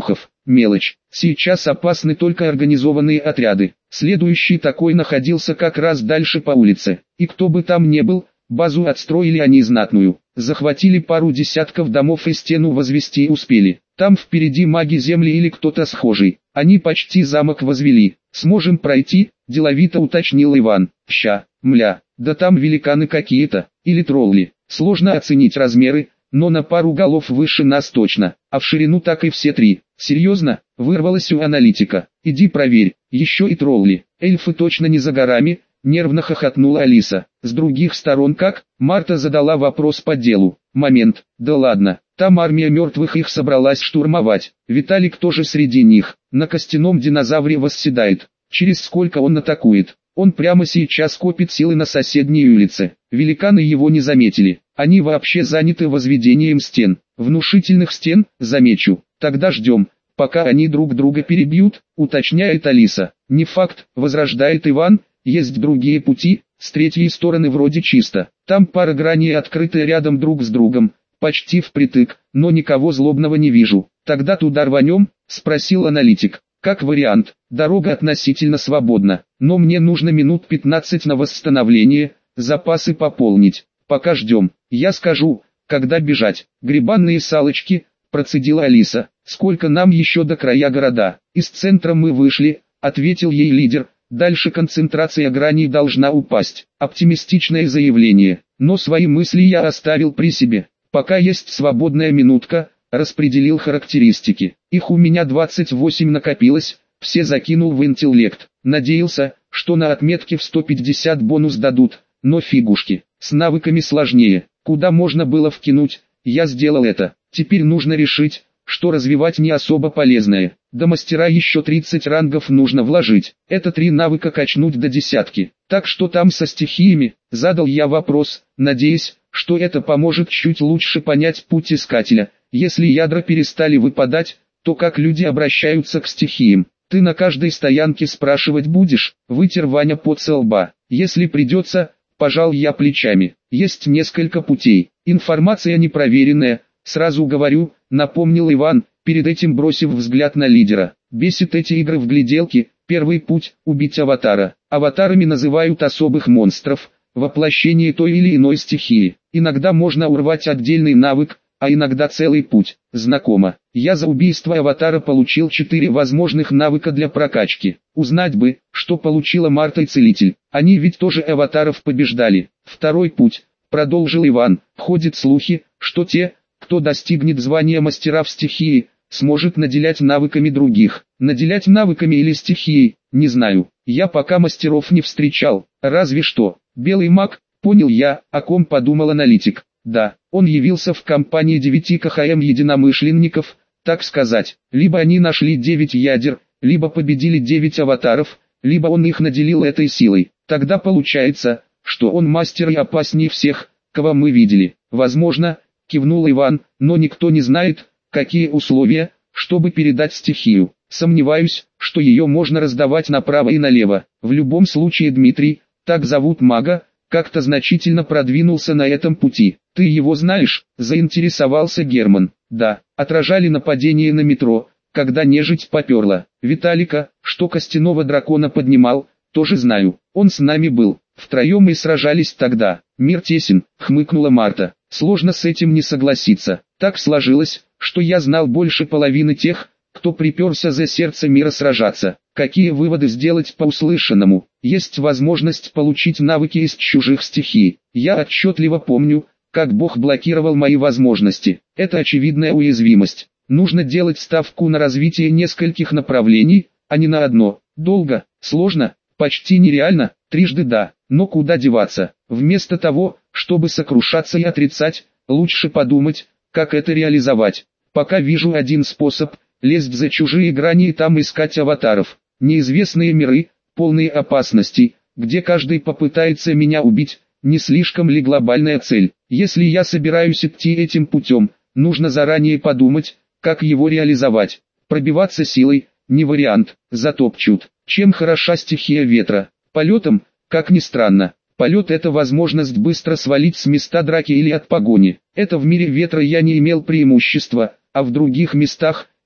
мелочь. Сейчас опасны только организованные отряды. Следующий такой находился как раз дальше по улице. И кто бы там ни был, базу отстроили они знатную. Захватили пару десятков домов и стену возвести успели. Там впереди маги земли или кто-то схожий. Они почти замок возвели. Сможем пройти, деловито уточнил Иван. Ща, мля, да там великаны какие-то, или тролли. Сложно оценить размеры, но на пару голов выше нас точно, а в ширину так и все три. Серьезно, вырвалось у аналитика. Иди проверь, еще и тролли. Эльфы точно не за горами, нервно хохотнула Алиса. С других сторон как? Марта задала вопрос по делу. Момент, да ладно, там армия мертвых их собралась штурмовать. Виталик тоже среди них, на костяном динозавре восседает. Через сколько он атакует? Он прямо сейчас копит силы на соседней улице. Великаны его не заметили. Они вообще заняты возведением стен. Внушительных стен, замечу. Тогда ждем, пока они друг друга перебьют, уточняет Алиса. Не факт, возражает Иван, есть другие пути, с третьей стороны вроде чисто. Там пара граней открыты рядом друг с другом, почти впритык, но никого злобного не вижу. Тогда туда рванем, спросил аналитик. Как вариант, дорога относительно свободна, но мне нужно минут пятнадцать на восстановление, запасы пополнить. Пока ждем, я скажу, когда бежать. Грибанные салочки, процедила Алиса. Сколько нам еще до края города? Из центра мы вышли, ответил ей лидер. Дальше концентрация граней должна упасть. Оптимистичное заявление, но свои мысли я оставил при себе. Пока есть свободная минутка, распределил характеристики. Их у меня двадцать восемь накопилось, все закинул в интеллект. Надеялся, что на отметке в сто пятьдесят бонус дадут, но фигушки. С навыками сложнее. Куда можно было вкинуть, я сделал это. Теперь нужно решить, что развивать не особо полезное. До мастера еще тридцать рангов нужно вложить. Это три навыка качнуть до десятки. Так что там со стихиями? Задал я вопрос, надеясь, что это поможет чуть лучше понять путь искателя. Если ядра перестали выпадать, то как люди обращаются к стихиям? Ты на каждой стоянке спрашивать будешь? Вытер Ваня пот со лба. Если придется, пожал я плечами. Есть несколько путей. Информация непроверенная, сразу говорю, напомнил Иван, перед этим бросив взгляд на лидера. Бесит эти игры в гляделки. Первый путь – убить аватара. Аватарами называют особых монстров, воплощение той или иной стихии. Иногда можно урвать отдельный навык, а иногда целый путь. Знакомо. Я за убийство аватара получил четыре возможных навыка для прокачки. Узнать бы, что получила Марта и Целитель. Они ведь тоже аватаров побеждали. Второй путь, продолжил Иван. Ходят слухи, что те, кто достигнет звания мастера в стихии, сможет наделять навыками других. Наделять навыками или стихией, не знаю. Я пока мастеров не встречал. Разве что, белый маг, понял я, о ком подумал аналитик. Да, он явился в компании девяти КХМ единомышленников, так сказать. Либо они нашли девять ядер, либо победили девять аватаров, либо он их наделил этой силой. Тогда получается, что он мастер и опаснее всех, кого мы видели. Возможно, кивнул Иван, но никто не знает, какие условия, чтобы передать стихию. Сомневаюсь, что ее можно раздавать направо и налево. В любом случае Дмитрий, так зовут мага, как-то значительно продвинулся на этом пути. Ты его знаешь? Заинтересовался Герман. Да, отражали нападение на метро, когда нежить поперла. Виталика, что костяного дракона поднимал, тоже знаю. Он с нами был. Втроем мы сражались тогда. Мир тесен, хмыкнула Марта. Сложно с этим не согласиться. Так сложилось, что я знал больше половины тех, кто приперся за сердце мира сражаться. Какие выводы сделать по услышанному? Есть возможность получить навыки из чужих стихий. Я отчетливо помню, как Бог блокировал мои возможности. Это очевидная уязвимость. Нужно делать ставку на развитие нескольких направлений, а не на одно. Долго, сложно, почти нереально, трижды да. Но куда деваться? Вместо того, чтобы сокрушаться и отрицать, лучше подумать, как это реализовать. Пока вижу один способ – лезть за чужие грани и там искать аватаров. Неизвестные миры, полные опасностей, где каждый попытается меня убить, не слишком ли глобальная цель? Если я собираюсь идти этим путем, нужно заранее подумать, как его реализовать. Пробиваться силой – не вариант, затопчут. Чем хороша стихия ветра? Полетом, как ни странно. Полет – это возможность быстро свалить с места драки или от погони. Это в мире ветра я не имел преимущества, а в других местах,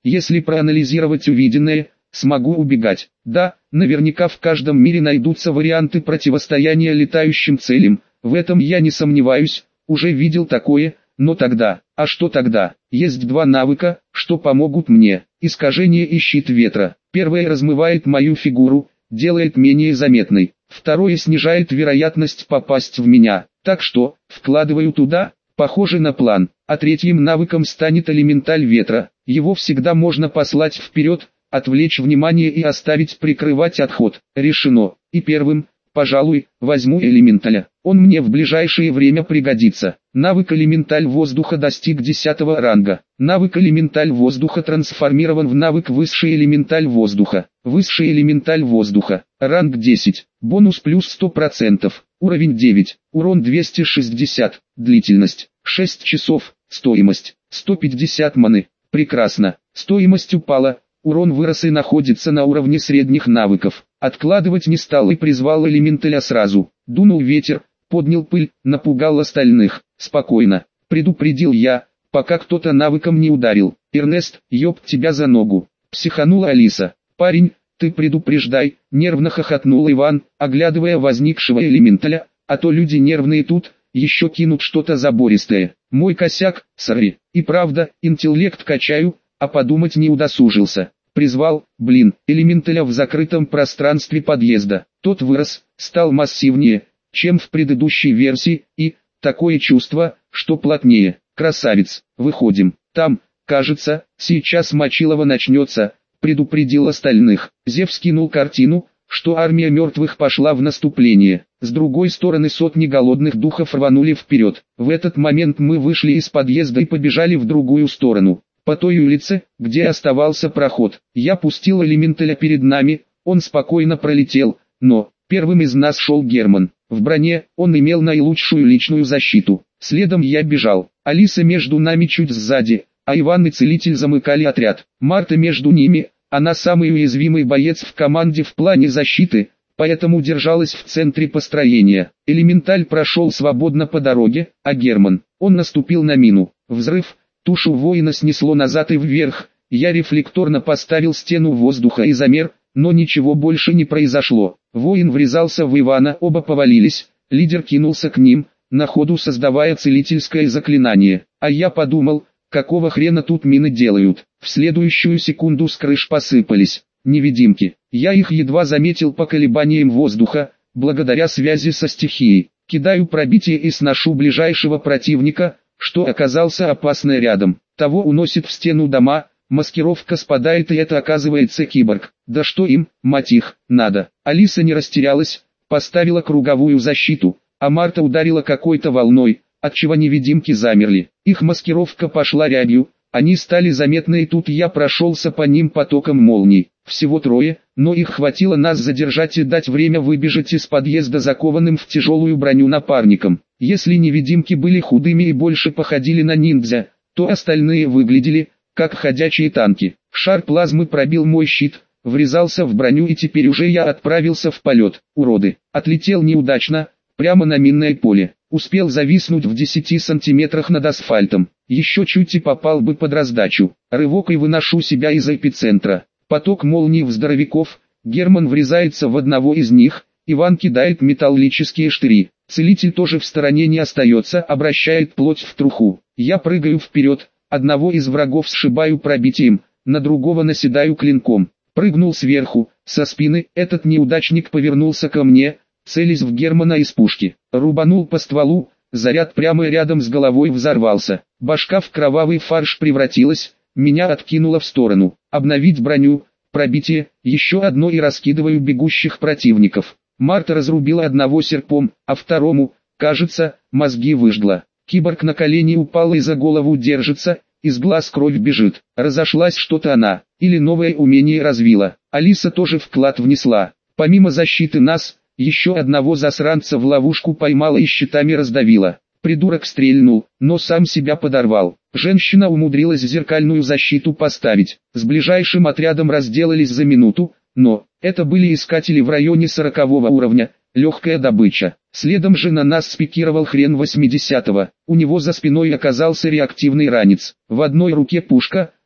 Если проанализировать увиденное, смогу убегать. Да, наверняка в каждом мире найдутся варианты противостояния летающим целям, в этом я не сомневаюсь, уже видел такое, но тогда, а что тогда? Есть два навыка, что помогут мне: искажение и щит ветра. Первое размывает мою фигуру, делает менее заметной. Второе снижает вероятность попасть в меня. Так что, вкладываю туда, похоже на план. А третьим навыком станет элементаль ветра. Его всегда можно послать вперед, отвлечь внимание и оставить прикрывать отход. Решено. И первым, пожалуй, возьму элементаля. Он мне в ближайшее время пригодится. Навык элементаль воздуха достиг десятого ранга. Навык элементаль воздуха трансформирован в навык высший элементаль воздуха. Высший элементаль воздуха. Ранг десять. Бонус плюс сто процентов. Уровень девять. Урон двести шестьдесят. Длительность шесть часов. Стоимость сто пятьдесят маны. Прекрасно. Стоимость упала. Урон вырос и находится на уровне средних навыков. Откладывать не стал и призвал элементаля сразу. Дунул ветер, поднял пыль, напугал остальных. Спокойно, предупредил я, пока кто-то навыком не ударил. Эрнест, ёб тебя за ногу. Психанула Алиса. Парень, ты предупреждай, нервно хохотнул Иван, оглядывая возникшего элементаля, а то люди нервные тут, еще кинут что-то забористое. Мой косяк, сори. И правда, интеллект качаю, а подумать не удосужился. Призвал, блин, элементаля в закрытом пространстве подъезда. Тот вырос, стал массивнее, чем в предыдущей версии, и, такое чувство, что плотнее. Красавец, выходим. Там, кажется, сейчас Мочилово начнется, предупредил остальных. Зев скинул картину, что армия мертвых пошла в наступление. С другой стороны сотни голодных духов рванули вперед. В этот момент мы вышли из подъезда и побежали в другую сторону. По той улице, где оставался проход, я пустил элементаля перед нами, он спокойно пролетел, но, первым из нас шел Герман. В броне, он имел наилучшую личную защиту. Следом я бежал. Алиса между нами чуть сзади, а Иван и Целитель замыкали отряд. Марта между ними, она самый уязвимый боец в команде в плане защиты, поэтому держалась в центре построения. Элементаль прошел свободно по дороге, а Герман, он наступил на мину. Взрыв. Тушу воина снесло назад и вверх, я рефлекторно поставил стену воздуха и замер, но ничего больше не произошло. Воин врезался в Ивана, оба повалились, лидер кинулся к ним, на ходу создавая целительское заклинание. А я подумал, какого хрена тут мины делают. В следующую секунду с крыш посыпались невидимки. Я их едва заметил по колебаниям воздуха, благодаря связи со стихией. Кидаю пробитие и сношу ближайшего противника, что оказался опасно рядом. Того уносит в стену дома, маскировка спадает и это оказывается киборг. Да что им, мать их, надо. Алиса не растерялась, поставила круговую защиту, а Марта ударила какой-то волной, отчего невидимки замерли. Их маскировка пошла рябью, они стали заметны и тут я прошелся по ним потоком молний. Всего трое, но их хватило нас задержать и дать время выбежать из подъезда закованным в тяжелую броню напарником. Если невидимки были худыми и больше походили на ниндзя, то остальные выглядели, как ходячие танки. Шар плазмы пробил мой щит, врезался в броню и теперь уже я отправился в полет. Уроды. Отлетел неудачно, прямо на минное поле. Успел зависнуть в десяти сантиметрах над асфальтом. Еще чуть и попал бы под раздачу. Рывок и выношу себя из эпицентра. Поток молний в здоровяков, Герман врезается в одного из них, Иван кидает металлические штыри. Целитель тоже в стороне не остается, обращает плоть в труху. Я прыгаю вперед, одного из врагов сшибаю пробитием, на другого наседаю клинком. Прыгнул сверху, со спины, этот неудачник повернулся ко мне, целясь в Германа из пушки. Рубанул по стволу, заряд прямо рядом с головой взорвался. Башка в кровавый фарш превратилась, меня откинуло в сторону. Обновить броню, пробитие, еще одно и раскидываю бегущих противников. Марта разрубила одного серпом, а второму, кажется, мозги выжгла. Киборг на колени упал и за голову держится, из глаз кровь бежит. Разошлась что-то она, или новое умение развила. Алиса тоже вклад внесла. Помимо защиты нас, еще одного засранца в ловушку поймала и щитами раздавила. Придурок стрельнул, но сам себя подорвал. Женщина умудрилась зеркальную защиту поставить. С ближайшим отрядом разделались за минуту, но это были искатели в районе сорокового уровня, легкая добыча. Следом же на нас спикировал хрен восьмидесятого. У него за спиной оказался реактивный ранец. В одной руке пушка,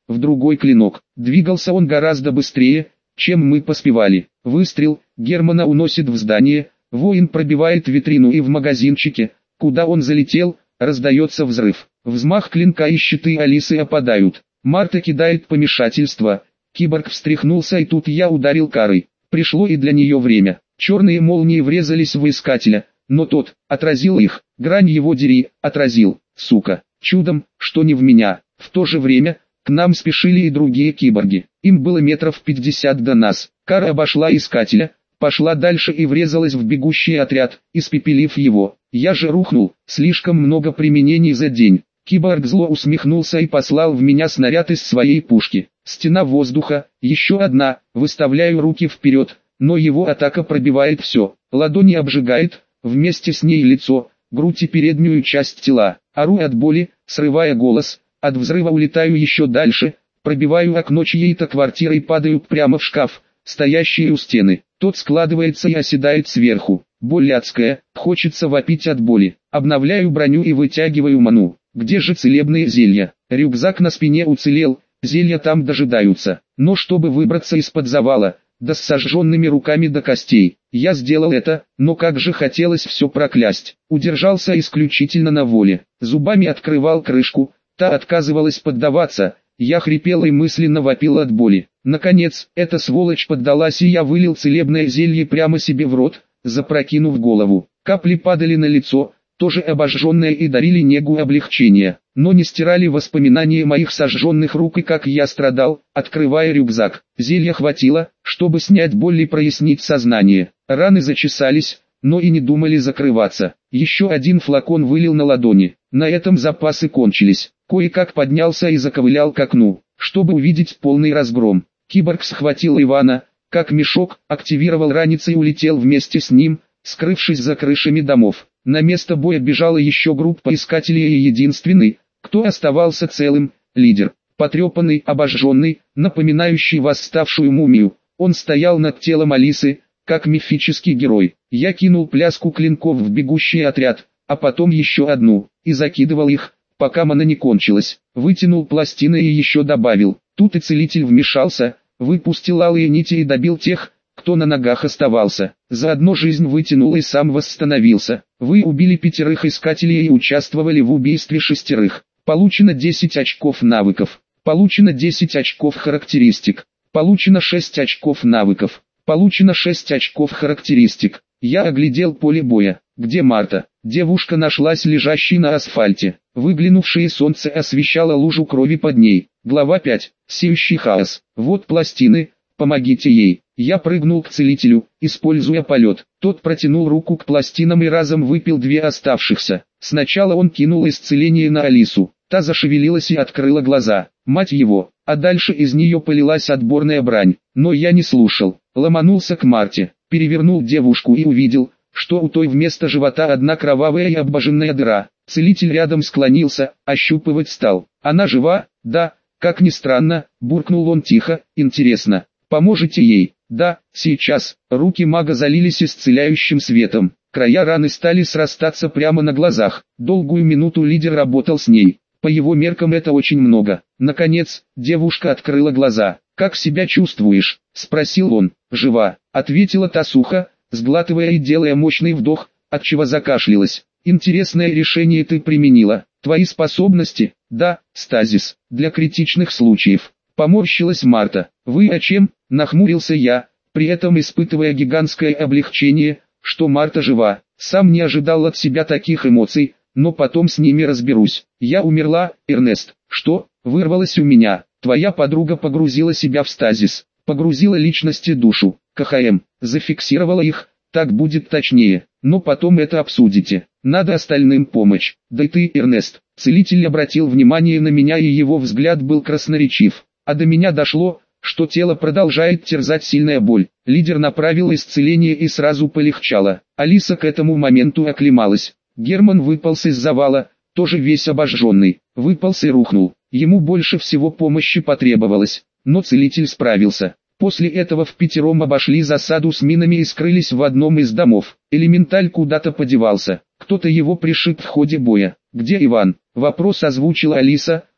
в другой клинок. Двигался он гораздо быстрее, чем мы поспевали. Выстрел, Германа уносит в здание, воин пробивает витрину и в магазинчике, куда он залетел, раздается взрыв. Взмах клинка и щиты Алисы опадают. Марта кидает помешательство. Киборг встряхнулся, и тут я ударил карой. Пришло и для нее время. Черные молнии врезались в искателя, но тот отразил их. Грань его дери, отразил, сука. Чудом, что не в меня. В то же время, к нам спешили и другие киборги. Им было метров пятьдесят до нас. Кара обошла искателя, пошла дальше и врезалась в бегущий отряд, испепелив его. Я же рухнул, слишком много применений за день. Киборг зло усмехнулся и послал в меня снаряд из своей пушки. Стена воздуха, еще одна, выставляю руки вперед, но его атака пробивает все. Ладони обжигает, вместе с ней лицо, грудь и переднюю часть тела. Ору от боли, срывая голос, от взрыва улетаю еще дальше, пробиваю окно чьей-то квартиры и падаю прямо в шкаф, стоящий у стены. Тот складывается и оседает сверху. Боль адская, хочется вопить от боли. Обновляю броню и вытягиваю ману. Где же целебные зелья? Рюкзак на спине уцелел, зелья там дожидаются. Но чтобы выбраться из-под завала, да с сожженными руками до костей, я сделал это, но как же хотелось все проклясть. Удержался исключительно на воле. Зубами открывал крышку, та отказывалась поддаваться. Я хрипел и мысленно вопил от боли. Наконец, эта сволочь поддалась, и я вылил целебное зелье прямо себе в рот, запрокинув голову. Капли падали на лицо, тоже обожженное, и дарили негу облегчения, но не стирали воспоминания моих сожженных рук и как я страдал, открывая рюкзак. Зелья хватило, чтобы снять боль и прояснить сознание. Раны зачесались, но и не думали закрываться. Еще один флакон вылил на ладони. На этом запасы кончились. Кое-как поднялся и заковылял к окну, чтобы увидеть полный разгром. Киборг схватил Ивана, как мешок, активировал ранец и улетел вместе с ним, скрывшись за крышами домов. На место боя бежала еще группа искателей, и единственный, кто оставался целым, лидер. Потрепанный, обожженный, напоминающий восставшую мумию, он стоял над телом Алисы, как мифический герой. Я кинул пляску клинков в бегущий отряд, а потом еще одну, и закидывал их, пока мана не кончилась. Вытянул пластины и еще добавил. Тут и целитель вмешался, выпустил алые нити и добил тех, кто на ногах оставался. Заодно жизнь вытянул и сам восстановился. Вы убили пятерых искателей и участвовали в убийстве шестерых. Получено десять очков навыков. Получено десять очков характеристик. Получено шесть очков навыков. Получено шесть очков характеристик. Я оглядел поле боя. Где Марта? Девушка нашлась лежащей на асфальте. Выглянувшее солнце освещало лужу крови под ней. Глава пять. Сеющий хаос. Вот пластины. Помогите ей. Я прыгнул к целителю, используя полет. Тот протянул руку к пластинам и разом выпил две оставшихся. Сначала он кинул исцеление на Алису. Та зашевелилась и открыла глаза. Мать его, а дальше из нее полилась отборная брань. Но я не слушал. Ломанулся к Марте, перевернул девушку и увидел, что у той вместо живота одна кровавая и обожженная дыра. Целитель рядом склонился, ощупывать стал. Она жива? Да, как ни странно, буркнул он тихо. Интересно, поможете ей? Да, сейчас. Руки мага залились исцеляющим светом. Края раны стали срастаться прямо на глазах. Долгую минуту лидер работал с ней. По его меркам это очень много. Наконец, девушка открыла глаза. «Как себя чувствуешь?» – спросил он. «Жива», – ответила та сухо, сглатывая и делая мощный вдох, отчего закашлялась. «Интересное решение ты применила. Твои способности?» «Да, стазис. Для критичных случаев». Поморщилась Марта. «Вы о чем?» – нахмурился я, при этом испытывая гигантское облегчение, что Марта жива. Сам не ожидал от себя таких эмоций, но потом с ними разберусь. «Я умерла, Эрнест». «Что?» – вырвалось у меня. «Твоя подруга погрузила себя в стазис, погрузила личность и душу. КХМ, зафиксировала их, так будет точнее, но потом это обсудите. Надо остальным помочь. Да и ты, Эрнест». Целитель обратил внимание на меня, и его взгляд был красноречив. А до меня дошло, что тело продолжает терзать сильная боль. Лидер направил исцеление и сразу полегчало. Алиса к этому моменту оклемалась. Герман выполз из завала, тоже весь обожженный. Выполз и рухнул. Ему больше всего помощи потребовалось, но целитель справился. После этого впятером обошли засаду с минами и скрылись в одном из домов. Элементаль куда-то подевался. Кто-то его пришиб в ходе боя. «Где Иван?» Вопрос озвучила Алиса,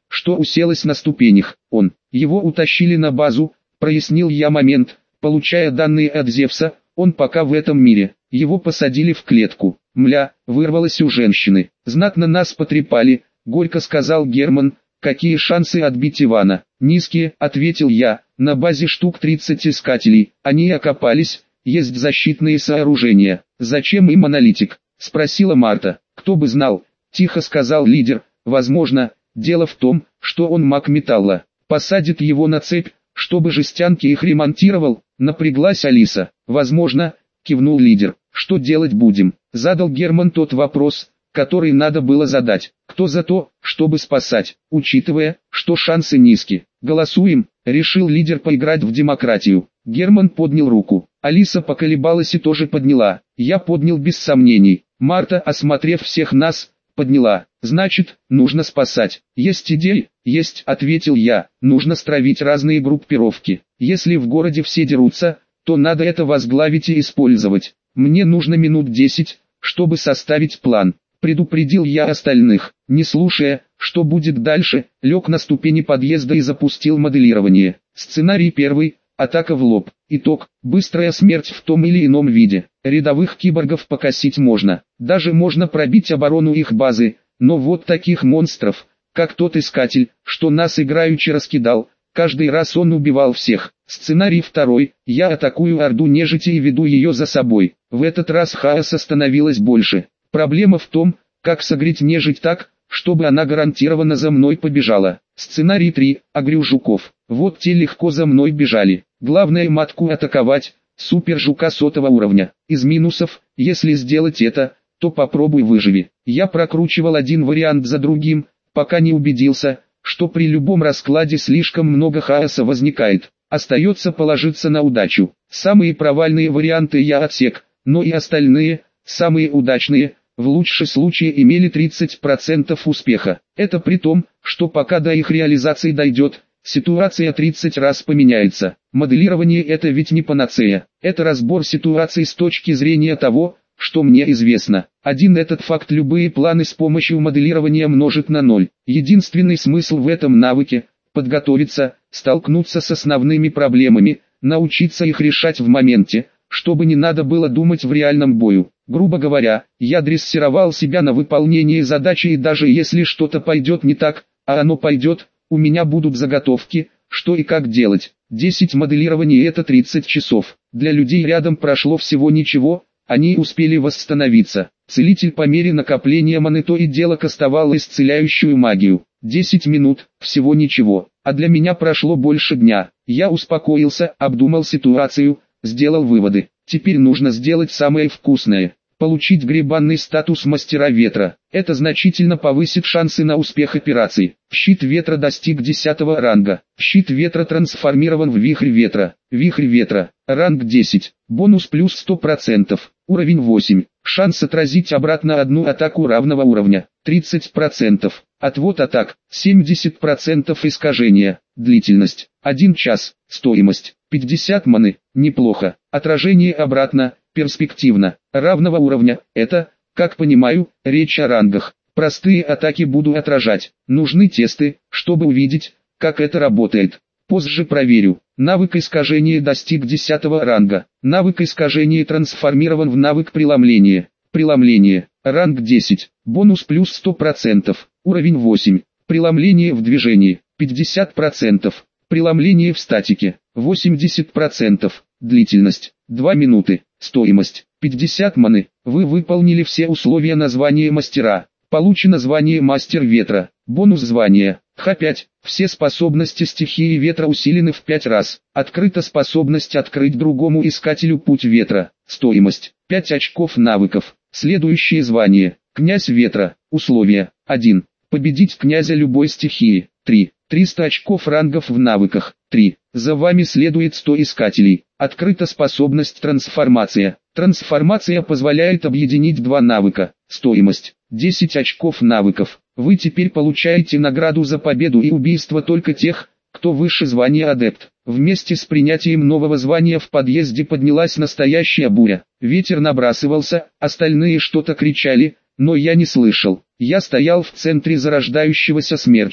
что уселась на ступенях. Он, его утащили на базу, прояснил я момент, получая данные от Зевса, он пока в этом мире. Его посадили в клетку. Мля, вырвалось у женщины. Знатно нас потрепали, горько сказал Герман. Какие шансы отбить Ивана? Низкие, ответил я. На базе штук тридцать искателей. Они окопались, есть защитные сооружения. Зачем им аналитик? Спросила Марта. Кто бы знал, тихо сказал лидер. Возможно, дело в том, что он маг металла. Посадит его на цепь, чтобы жестянки их ремонтировал. Напряглась Алиса. Возможно, кивнул лидер. Что делать будем? Задал Герман тот вопрос, который надо было задать. Кто за то, чтобы спасать, учитывая, что шансы низкие? Голосуем, решил лидер поиграть в демократию. Герман поднял руку. Алиса поколебалась и тоже подняла. Я поднял без сомнений. Марта, осмотрев всех нас, подняла. Значит, нужно спасать. Есть идеи? Есть, ответил я. Нужно стравить разные группировки. Если в городе все дерутся, то надо это возглавить и использовать. Мне нужно минут десять, чтобы составить план. Предупредил я остальных. Не слушая, что будет дальше, лег на ступени подъезда и запустил моделирование. Сценарий первый. Атака в лоб. Итог. Быстрая смерть в том или ином виде. Рядовых киборгов покосить можно. Даже можно пробить оборону их базы. Но вот таких монстров, как тот искатель, что нас играючи раскидал, каждый раз он убивал всех. Сценарий второй. Я атакую орду нежити и веду ее за собой. В этот раз хаоса становилось больше. Проблема в том, как согреть нежить так, чтобы она гарантированно за мной побежала. Сценарий три. Огрю жуков. Вот те легко за мной бежали. Главное матку атаковать, супер жука сотого уровня. Из минусов, если сделать это, то попробуй выживи. Я прокручивал один вариант за другим, пока не убедился, что при любом раскладе слишком много хаоса возникает. Остается положиться на удачу. Самые провальные варианты я отсек, но и остальные, самые удачные, в лучшем случае имели тридцать процентов успеха. Это при том, что пока до их реализации дойдет, ситуация тридцать раз поменяется. Моделирование это ведь не панацея. Это разбор ситуации с точки зрения того, что мне известно. Один этот факт любые планы с помощью моделирования множит на ноль. Единственный смысл в этом навыке – подготовиться, столкнуться с основными проблемами, научиться их решать в моменте, чтобы не надо было думать в реальном бою. Грубо говоря, я дрессировал себя на выполнение задачи, и даже если что-то пойдет не так, а оно пойдет, у меня будут заготовки, что и как делать. десять моделирования это тридцать часов. Для людей рядом прошло всего ничего, они успели восстановиться. Целитель по мере накопления маны то и дело кастовал исцеляющую магию. десять минут, всего ничего. А для меня прошло больше дня. Я успокоился, обдумал ситуацию, сделал выводы. Теперь нужно сделать самое вкусное. Получить гребанный статус мастера ветра. Это значительно повысит шансы на успех операции. Щит ветра достиг десятого ранга. Щит ветра трансформирован в вихрь ветра. Вихрь ветра. Ранг десять. Бонус плюс сто процентов. Уровень восемь. Шанс отразить обратно одну атаку равного уровня. тридцать процентов. Отвод атак. семьдесят процентов искажения. Длительность. один час. Стоимость. пятьдесят маны. Неплохо. Отражение обратно. Перспективно. Равного уровня. Это, как понимаю, речь о рангах. Простые атаки буду отражать. Нужны тесты, чтобы увидеть, как это работает. Позже проверю. Навык искажения достиг десятого ранга. Навык искажения трансформирован в навык преломления. Преломление. Ранг десять. Бонус плюс сто процентов. Уровень восемь. Преломление в движении. пятьдесят процентов. Преломление в статике. восемьдесят процентов. Длительность. два минуты. Стоимость. пятьдесят маны. Вы выполнили все условия на звание мастера. Получено звание мастер ветра. Бонус звания. ха пять. Все способности стихии ветра усилены в пять раз. Открыта способность открыть другому искателю путь ветра. Стоимость. пять очков навыков. Следующее звание. Князь ветра. Условия. один. Победить князя любой стихии. три. триста очков рангов в навыках. три. За вами следует сто искателей. Открыта способность трансформация. Трансформация позволяет объединить два навыка. Стоимость. десять очков навыков. Вы теперь получаете награду за победу и убийство только тех, кто выше звания адепт. Вместе с принятием нового звания в подъезде поднялась настоящая буря. Ветер набрасывался, остальные что-то кричали, но я не слышал. Я стоял в центре зарождающегося смерча.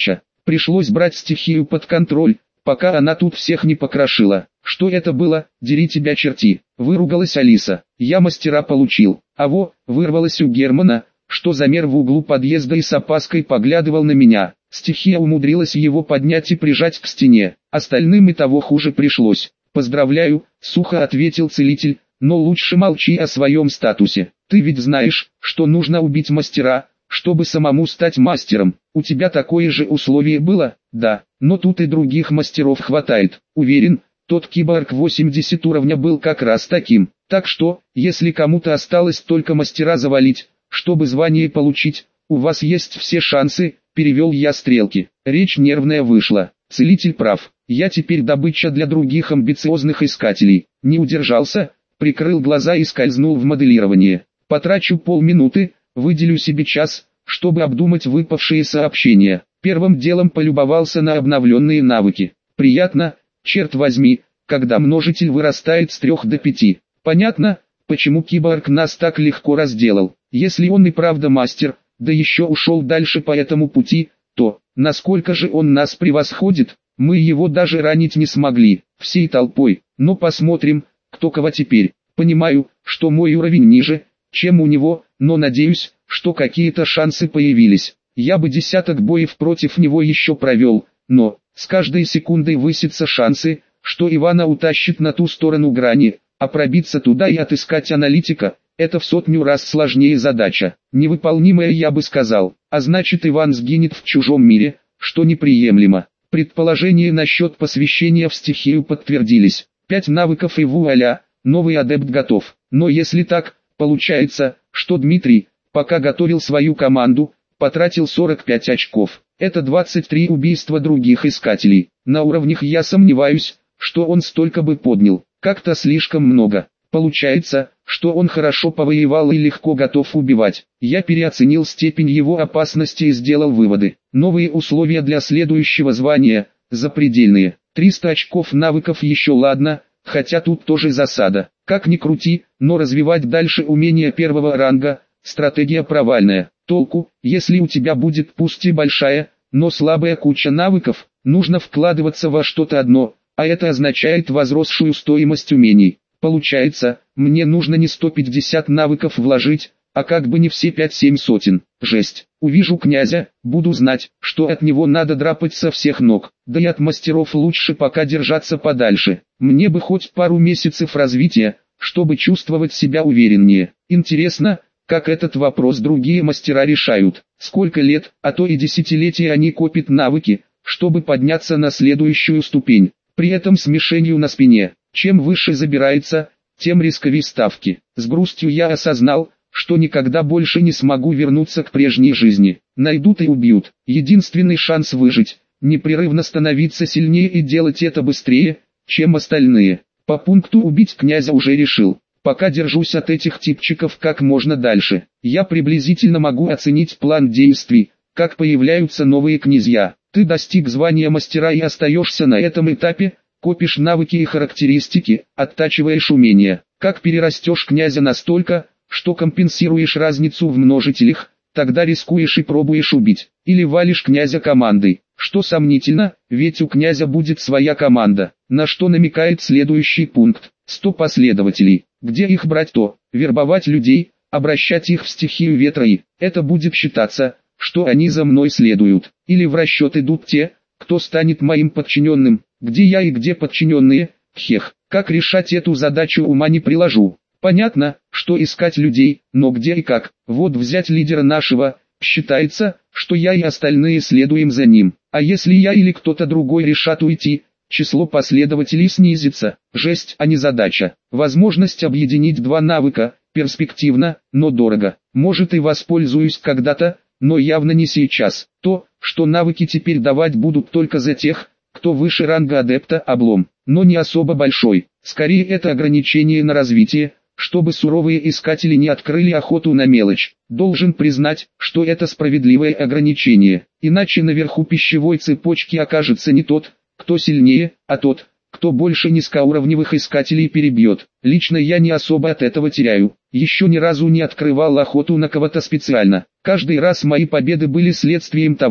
Пришлось брать стихию под контроль, пока она тут всех не покрошила. Что это было, дери тебя черти, выругалась Алиса. Я мастера получил, а во, вырвалась у Германа, что замер в углу подъезда и с опаской поглядывал на меня. Стихия умудрилась его поднять и прижать к стене, остальным и того хуже пришлось. «Поздравляю», — сухо ответил целитель, — «но лучше молчи о своем статусе. Ты ведь знаешь, что нужно убить мастера, чтобы самому стать мастером. У тебя такое же условие было?» «Да, но тут и других мастеров хватает. Уверен, тот киборг восемьдесят уровня был как раз таким. Так что, если кому-то осталось только мастера завалить, чтобы звание получить, у вас есть все шансы», — перевел я стрелки. Речь нервная вышла. Целитель прав. Я теперь добыча для других амбициозных искателей. Не удержался, прикрыл глаза и скользнул в моделирование. Потрачу полминуты, выделю себе час, чтобы обдумать выпавшие сообщения. Первым делом полюбовался на обновленные навыки. Приятно, черт возьми, когда множитель вырастает с трех до пяти. Понятно, почему киборг нас так легко разделал. Если он и правда мастер, да еще ушел дальше по этому пути, то, насколько же он нас превосходит, мы его даже ранить не смогли, всей толпой. Но посмотрим, кто кого теперь. Понимаю, что мой уровень ниже, чем у него, но надеюсь, что какие-то шансы появились. Я бы десяток боев против него еще провел, но, с каждой секундой высятся шансы, что Ивана утащит на ту сторону грани, а пробиться туда и отыскать аналитика – это в сотню раз сложнее задача, невыполнимая, я бы сказал, а значит Иван сгинет в чужом мире, что неприемлемо. Предположения насчет посвящения в стихию подтвердились. Пять навыков и вуаля, новый адепт готов. Но если так, получается, что Дмитрий, пока готовил свою команду, потратил сорок пять очков. Это двадцать три убийства других искателей. На уровнях я сомневаюсь, что он столько бы поднял. Как-то слишком много. Получается, что он хорошо повоевал и легко готов убивать. Я переоценил степень его опасности и сделал выводы. Новые условия для следующего звания, запредельные. триста очков навыков еще ладно, хотя тут тоже засада. Как ни крути, но развивать дальше умения первого ранга, стратегия провальная. Толку, если у тебя будет пусть и большая, но слабая куча навыков, нужно вкладываться во что-то одно, а это означает возросшую стоимость умений. Получается, мне нужно не сто пятьдесят навыков вложить, а как бы не все пять-семь сотен. Жесть. Увижу князя, буду знать, что от него надо драпать со всех ног. Да и от мастеров лучше пока держаться подальше. Мне бы хоть пару месяцев развития, чтобы чувствовать себя увереннее. Интересно, как этот вопрос другие мастера решают. Сколько лет, а то и десятилетия они копят навыки, чтобы подняться на следующую ступень. При этом с мишенью на спине. Чем выше забирается, тем рисковее ставки. С грустью я осознал, что никогда больше не смогу вернуться к прежней жизни. Найдут и убьют. Единственный шанс выжить – непрерывно становиться сильнее и делать это быстрее, чем остальные. По пункту убить князя уже решил. Пока держусь от этих типчиков как можно дальше. Я приблизительно могу оценить план действий, как появляются новые князья. Ты достиг звания мастера и остаешься на этом этапе, копишь навыки и характеристики, оттачиваешь умения. Как перерастешь князя настолько, что компенсируешь разницу в множителях, тогда рискуешь и пробуешь убить. Или валишь князя командой, что сомнительно, ведь у князя будет своя команда. На что намекает следующий пункт. сто последователей. Где их брать, то вербовать людей, обращать их в стихию ветра, и это будет считаться, что они за мной следуют. Или в расчет идут те, кто станет моим подчиненным. Где я и где подчиненные? Хех, как решать эту задачу ума не приложу. Понятно, что искать людей, но где и как. Вот взять лидера нашего, считается, что я и остальные следуем за ним. А если я или кто-то другой решат уйти, число последователей снизится. Жесть, а не задача. Возможность объединить два навыка, перспективно, но дорого. Может и воспользуюсь когда-то, но явно не сейчас. То, что навыки теперь давать будут только за тех, кто выше ранга адепта, облом, но не особо большой. Скорее это ограничение на развитие, чтобы суровые искатели не открыли охоту на мелочь. Должен признать, что это справедливое ограничение, иначе наверху пищевой цепочки окажется не тот, кто сильнее, а тот, кто больше низкоуровневых искателей перебьет. Лично я не особо от этого теряю. Еще ни разу не открывал охоту на кого-то специально. Каждый раз мои победы были следствием того,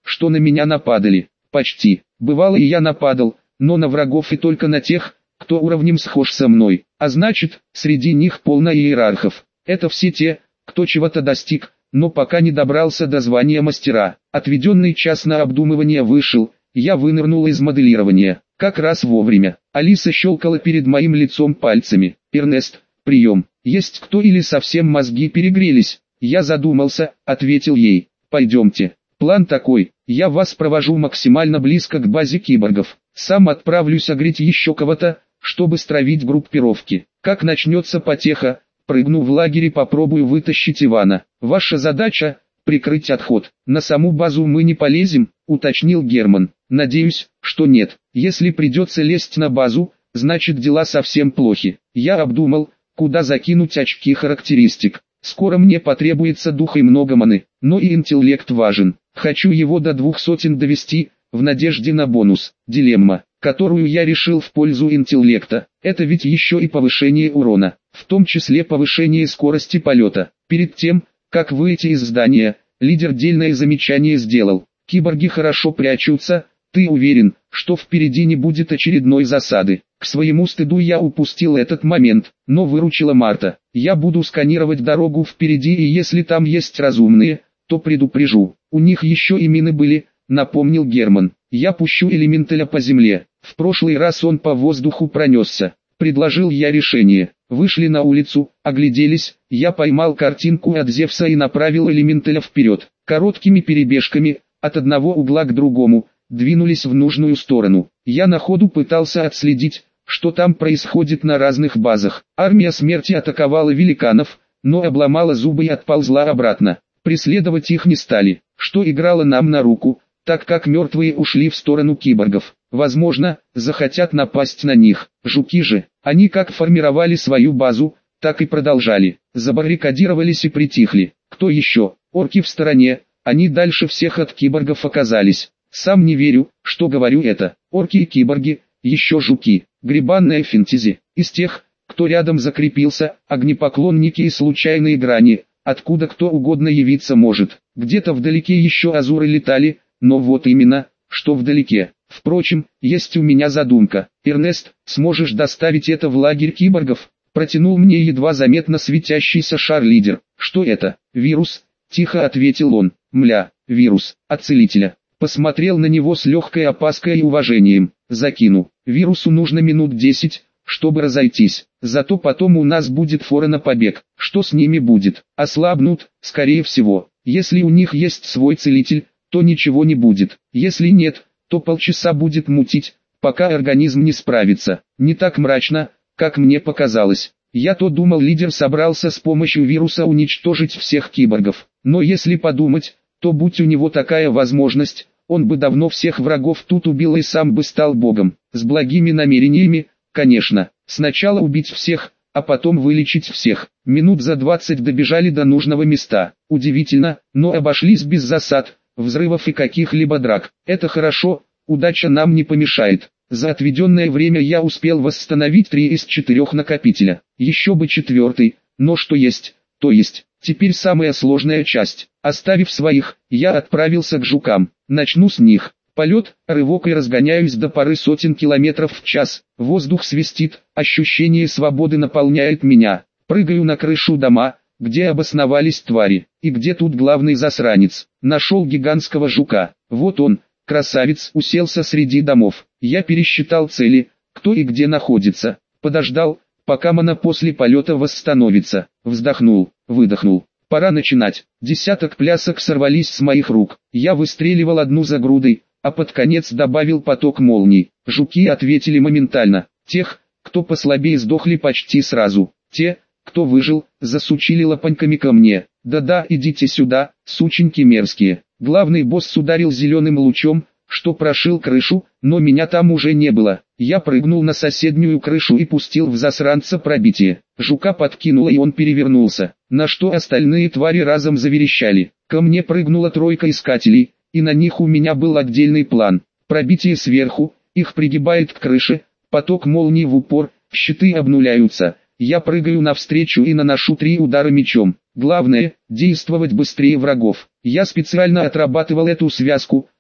что на меня нападали. Почти. Бывало и я нападал, но на врагов и только на тех, кто уровнем схож со мной. А значит, среди них полно иерархов. Это все те, кто чего-то достиг, но пока не добрался до звания мастера. Отведенный час на обдумывание вышел, я вынырнул из моделирования. Как раз вовремя. Алиса щелкала перед моим лицом пальцами. «Эрнест, прием. Есть кто или совсем мозги перегрелись?» Я задумался, ответил ей. «Пойдемте. План такой. Я вас провожу максимально близко к базе киборгов. Сам отправлюсь огреть еще кого-то, чтобы стравить группировки. Как начнется потеха, прыгну в лагерь и попробую вытащить Ивана. Ваша задача — прикрыть отход. На саму базу мы не полезем», — уточнил Герман. «Надеюсь, что нет. Если придется лезть на базу, значит дела совсем плохи». Я обдумал, куда закинуть очки характеристик. Скоро мне потребуется дух и много маны, но и интеллект важен. Хочу его до двух сотен довести, в надежде на бонус. Дилемма, которую я решил в пользу интеллекта, это ведь еще и повышение урона, в том числе повышение скорости полета. Перед тем, как выйти из здания, лидер дельное замечание сделал. «Киборги хорошо прячутся, ты уверен, что впереди не будет очередной засады?» К своему стыду я упустил этот момент, но выручила Марта. «Я буду сканировать дорогу впереди, и если там есть разумные, то предупрежу. У них еще и мины были», — напомнил Герман. «Я пущу элементаля по земле. В прошлый раз он по воздуху пронесся». Предложил я решение. Вышли на улицу, огляделись, я поймал картинку от Зевса и направил элементаля вперед. Короткими перебежками, от одного угла к другому, двинулись в нужную сторону. Я на ходу пытался отследить, что там происходит на разных базах. Армия смерти атаковала великанов, но обломала зубы и отползла обратно. Преследовать их не стали, что играло нам на руку, так как мертвые ушли в сторону киборгов. Возможно, захотят напасть на них. Жуки же, они как формировали свою базу, так и продолжали. Забаррикадировались и притихли. Кто еще? Орки в стороне, они дальше всех от киборгов оказались. Сам не верю, что говорю это. Орки и киборги, еще жуки. Грибанная фэнтези. Из тех, кто рядом закрепился, огнепоклонники и случайные грани, откуда кто угодно явиться может. Где-то вдалеке еще азуры летали, но вот именно, что вдалеке. Впрочем, есть у меня задумка. «Эрнест, сможешь доставить это в лагерь киборгов?» Протянул мне едва заметно светящийся шар-лидер. «Что это?» «Вирус», — тихо ответил он. «Мля, вирус, от целителя». Посмотрел на него с легкой опаской и уважением. «Закину. Вирусу нужно минут десять, чтобы разойтись. Зато потом у нас будет фора на побег. Что с ними будет? Ослабнут, скорее всего. Если у них есть свой целитель, то ничего не будет. Если нет, то полчаса будет мутить, пока организм не справится. Не так мрачно, как мне показалось. Я то думал, лидер собрался с помощью вируса уничтожить всех киборгов. Но если подумать, то будь у него такая возможность, он бы давно всех врагов тут убил и сам бы стал богом. С благими намерениями, конечно. Сначала убить всех, а потом вылечить всех. Минут за двадцать добежали до нужного места. Удивительно, но обошлись без засад, взрывов и каких-либо драк. Это хорошо, удача нам не помешает. За отведенное время я успел восстановить три из четырех накопителя. Еще бы четвертый, но что есть, то есть. Теперь самая сложная часть. Оставив своих, я отправился к жукам. Начну с них. Полет, рывок и разгоняюсь до пары сотен километров в час. Воздух свистит, ощущение свободы наполняет меня. Прыгаю на крышу дома, где обосновались твари. И где тут главный засранец? Нашел гигантского жука. Вот он, красавец, уселся среди домов. Я пересчитал цели, кто и где находится. Подождал, пока мана после полета восстановится. Вздохнул, выдохнул. Пора начинать. Десяток плясок сорвались с моих рук. Я выстреливал одну за грудой, а под конец добавил поток молний. Жуки ответили моментально. Тех, кто послабее, сдохли почти сразу. Те, кто выжил, засучили лапоньками ко мне. Да-да, идите сюда, сученьки мерзкие. Главный босс ударил зеленым лучом, что прошил крышу, но меня там уже не было. Я прыгнул на соседнюю крышу и пустил в засранца пробитие. Жука подкинуло и он перевернулся, на что остальные твари разом заверещали. Ко мне прыгнула тройка искателей, и на них у меня был отдельный план. Пробитие сверху, их пригибает к крыше, поток молний в упор, щиты обнуляются. Я прыгаю навстречу и наношу три удара мечом. Главное, действовать быстрее врагов. Я специально отрабатывал эту связку,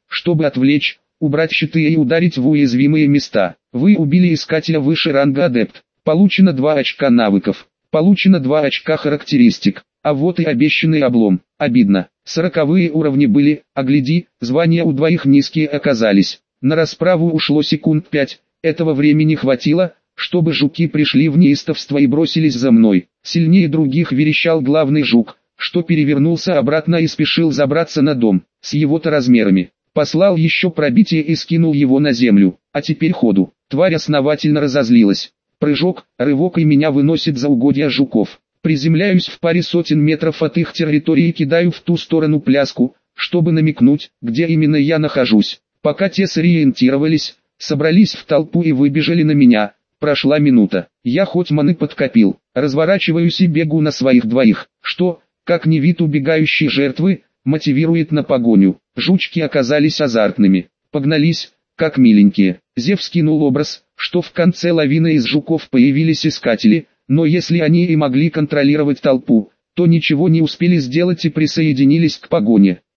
чтобы отвлечь, убрать щиты и ударить в уязвимые места. Вы убили искателя выше ранга адепт. Получено два очка навыков. Получено два очка характеристик. А вот и обещанный облом. Обидно. Сороковые уровни были, а гляди, звания у двоих низкие оказались. На расправу ушло секунд пять. Этого времени хватило, чтобы жуки пришли в неистовство и бросились за мной. Сильнее других верещал главный жук, что перевернулся обратно и спешил забраться на дом, с его-то размерами. Послал еще пробитие и скинул его на землю, а теперь ходу. Тварь основательно разозлилась. Прыжок, рывок и меня выносит за угодья жуков. Приземляюсь в паре сотен метров от их территории и кидаю в ту сторону пляску, чтобы намекнуть, где именно я нахожусь. Пока те сориентировались, собрались в толпу и выбежали на меня. Прошла минута. Я хоть маны подкопил, разворачиваюсь и бегу на своих двоих, что, как не вид убегающей жертвы, мотивирует на погоню. Жучки оказались азартными, погнались, как миленькие. Зев скинул образ, что в конце лавины из жуков появились искатели, но если они и могли контролировать толпу, то ничего не успели сделать и присоединились к погоне.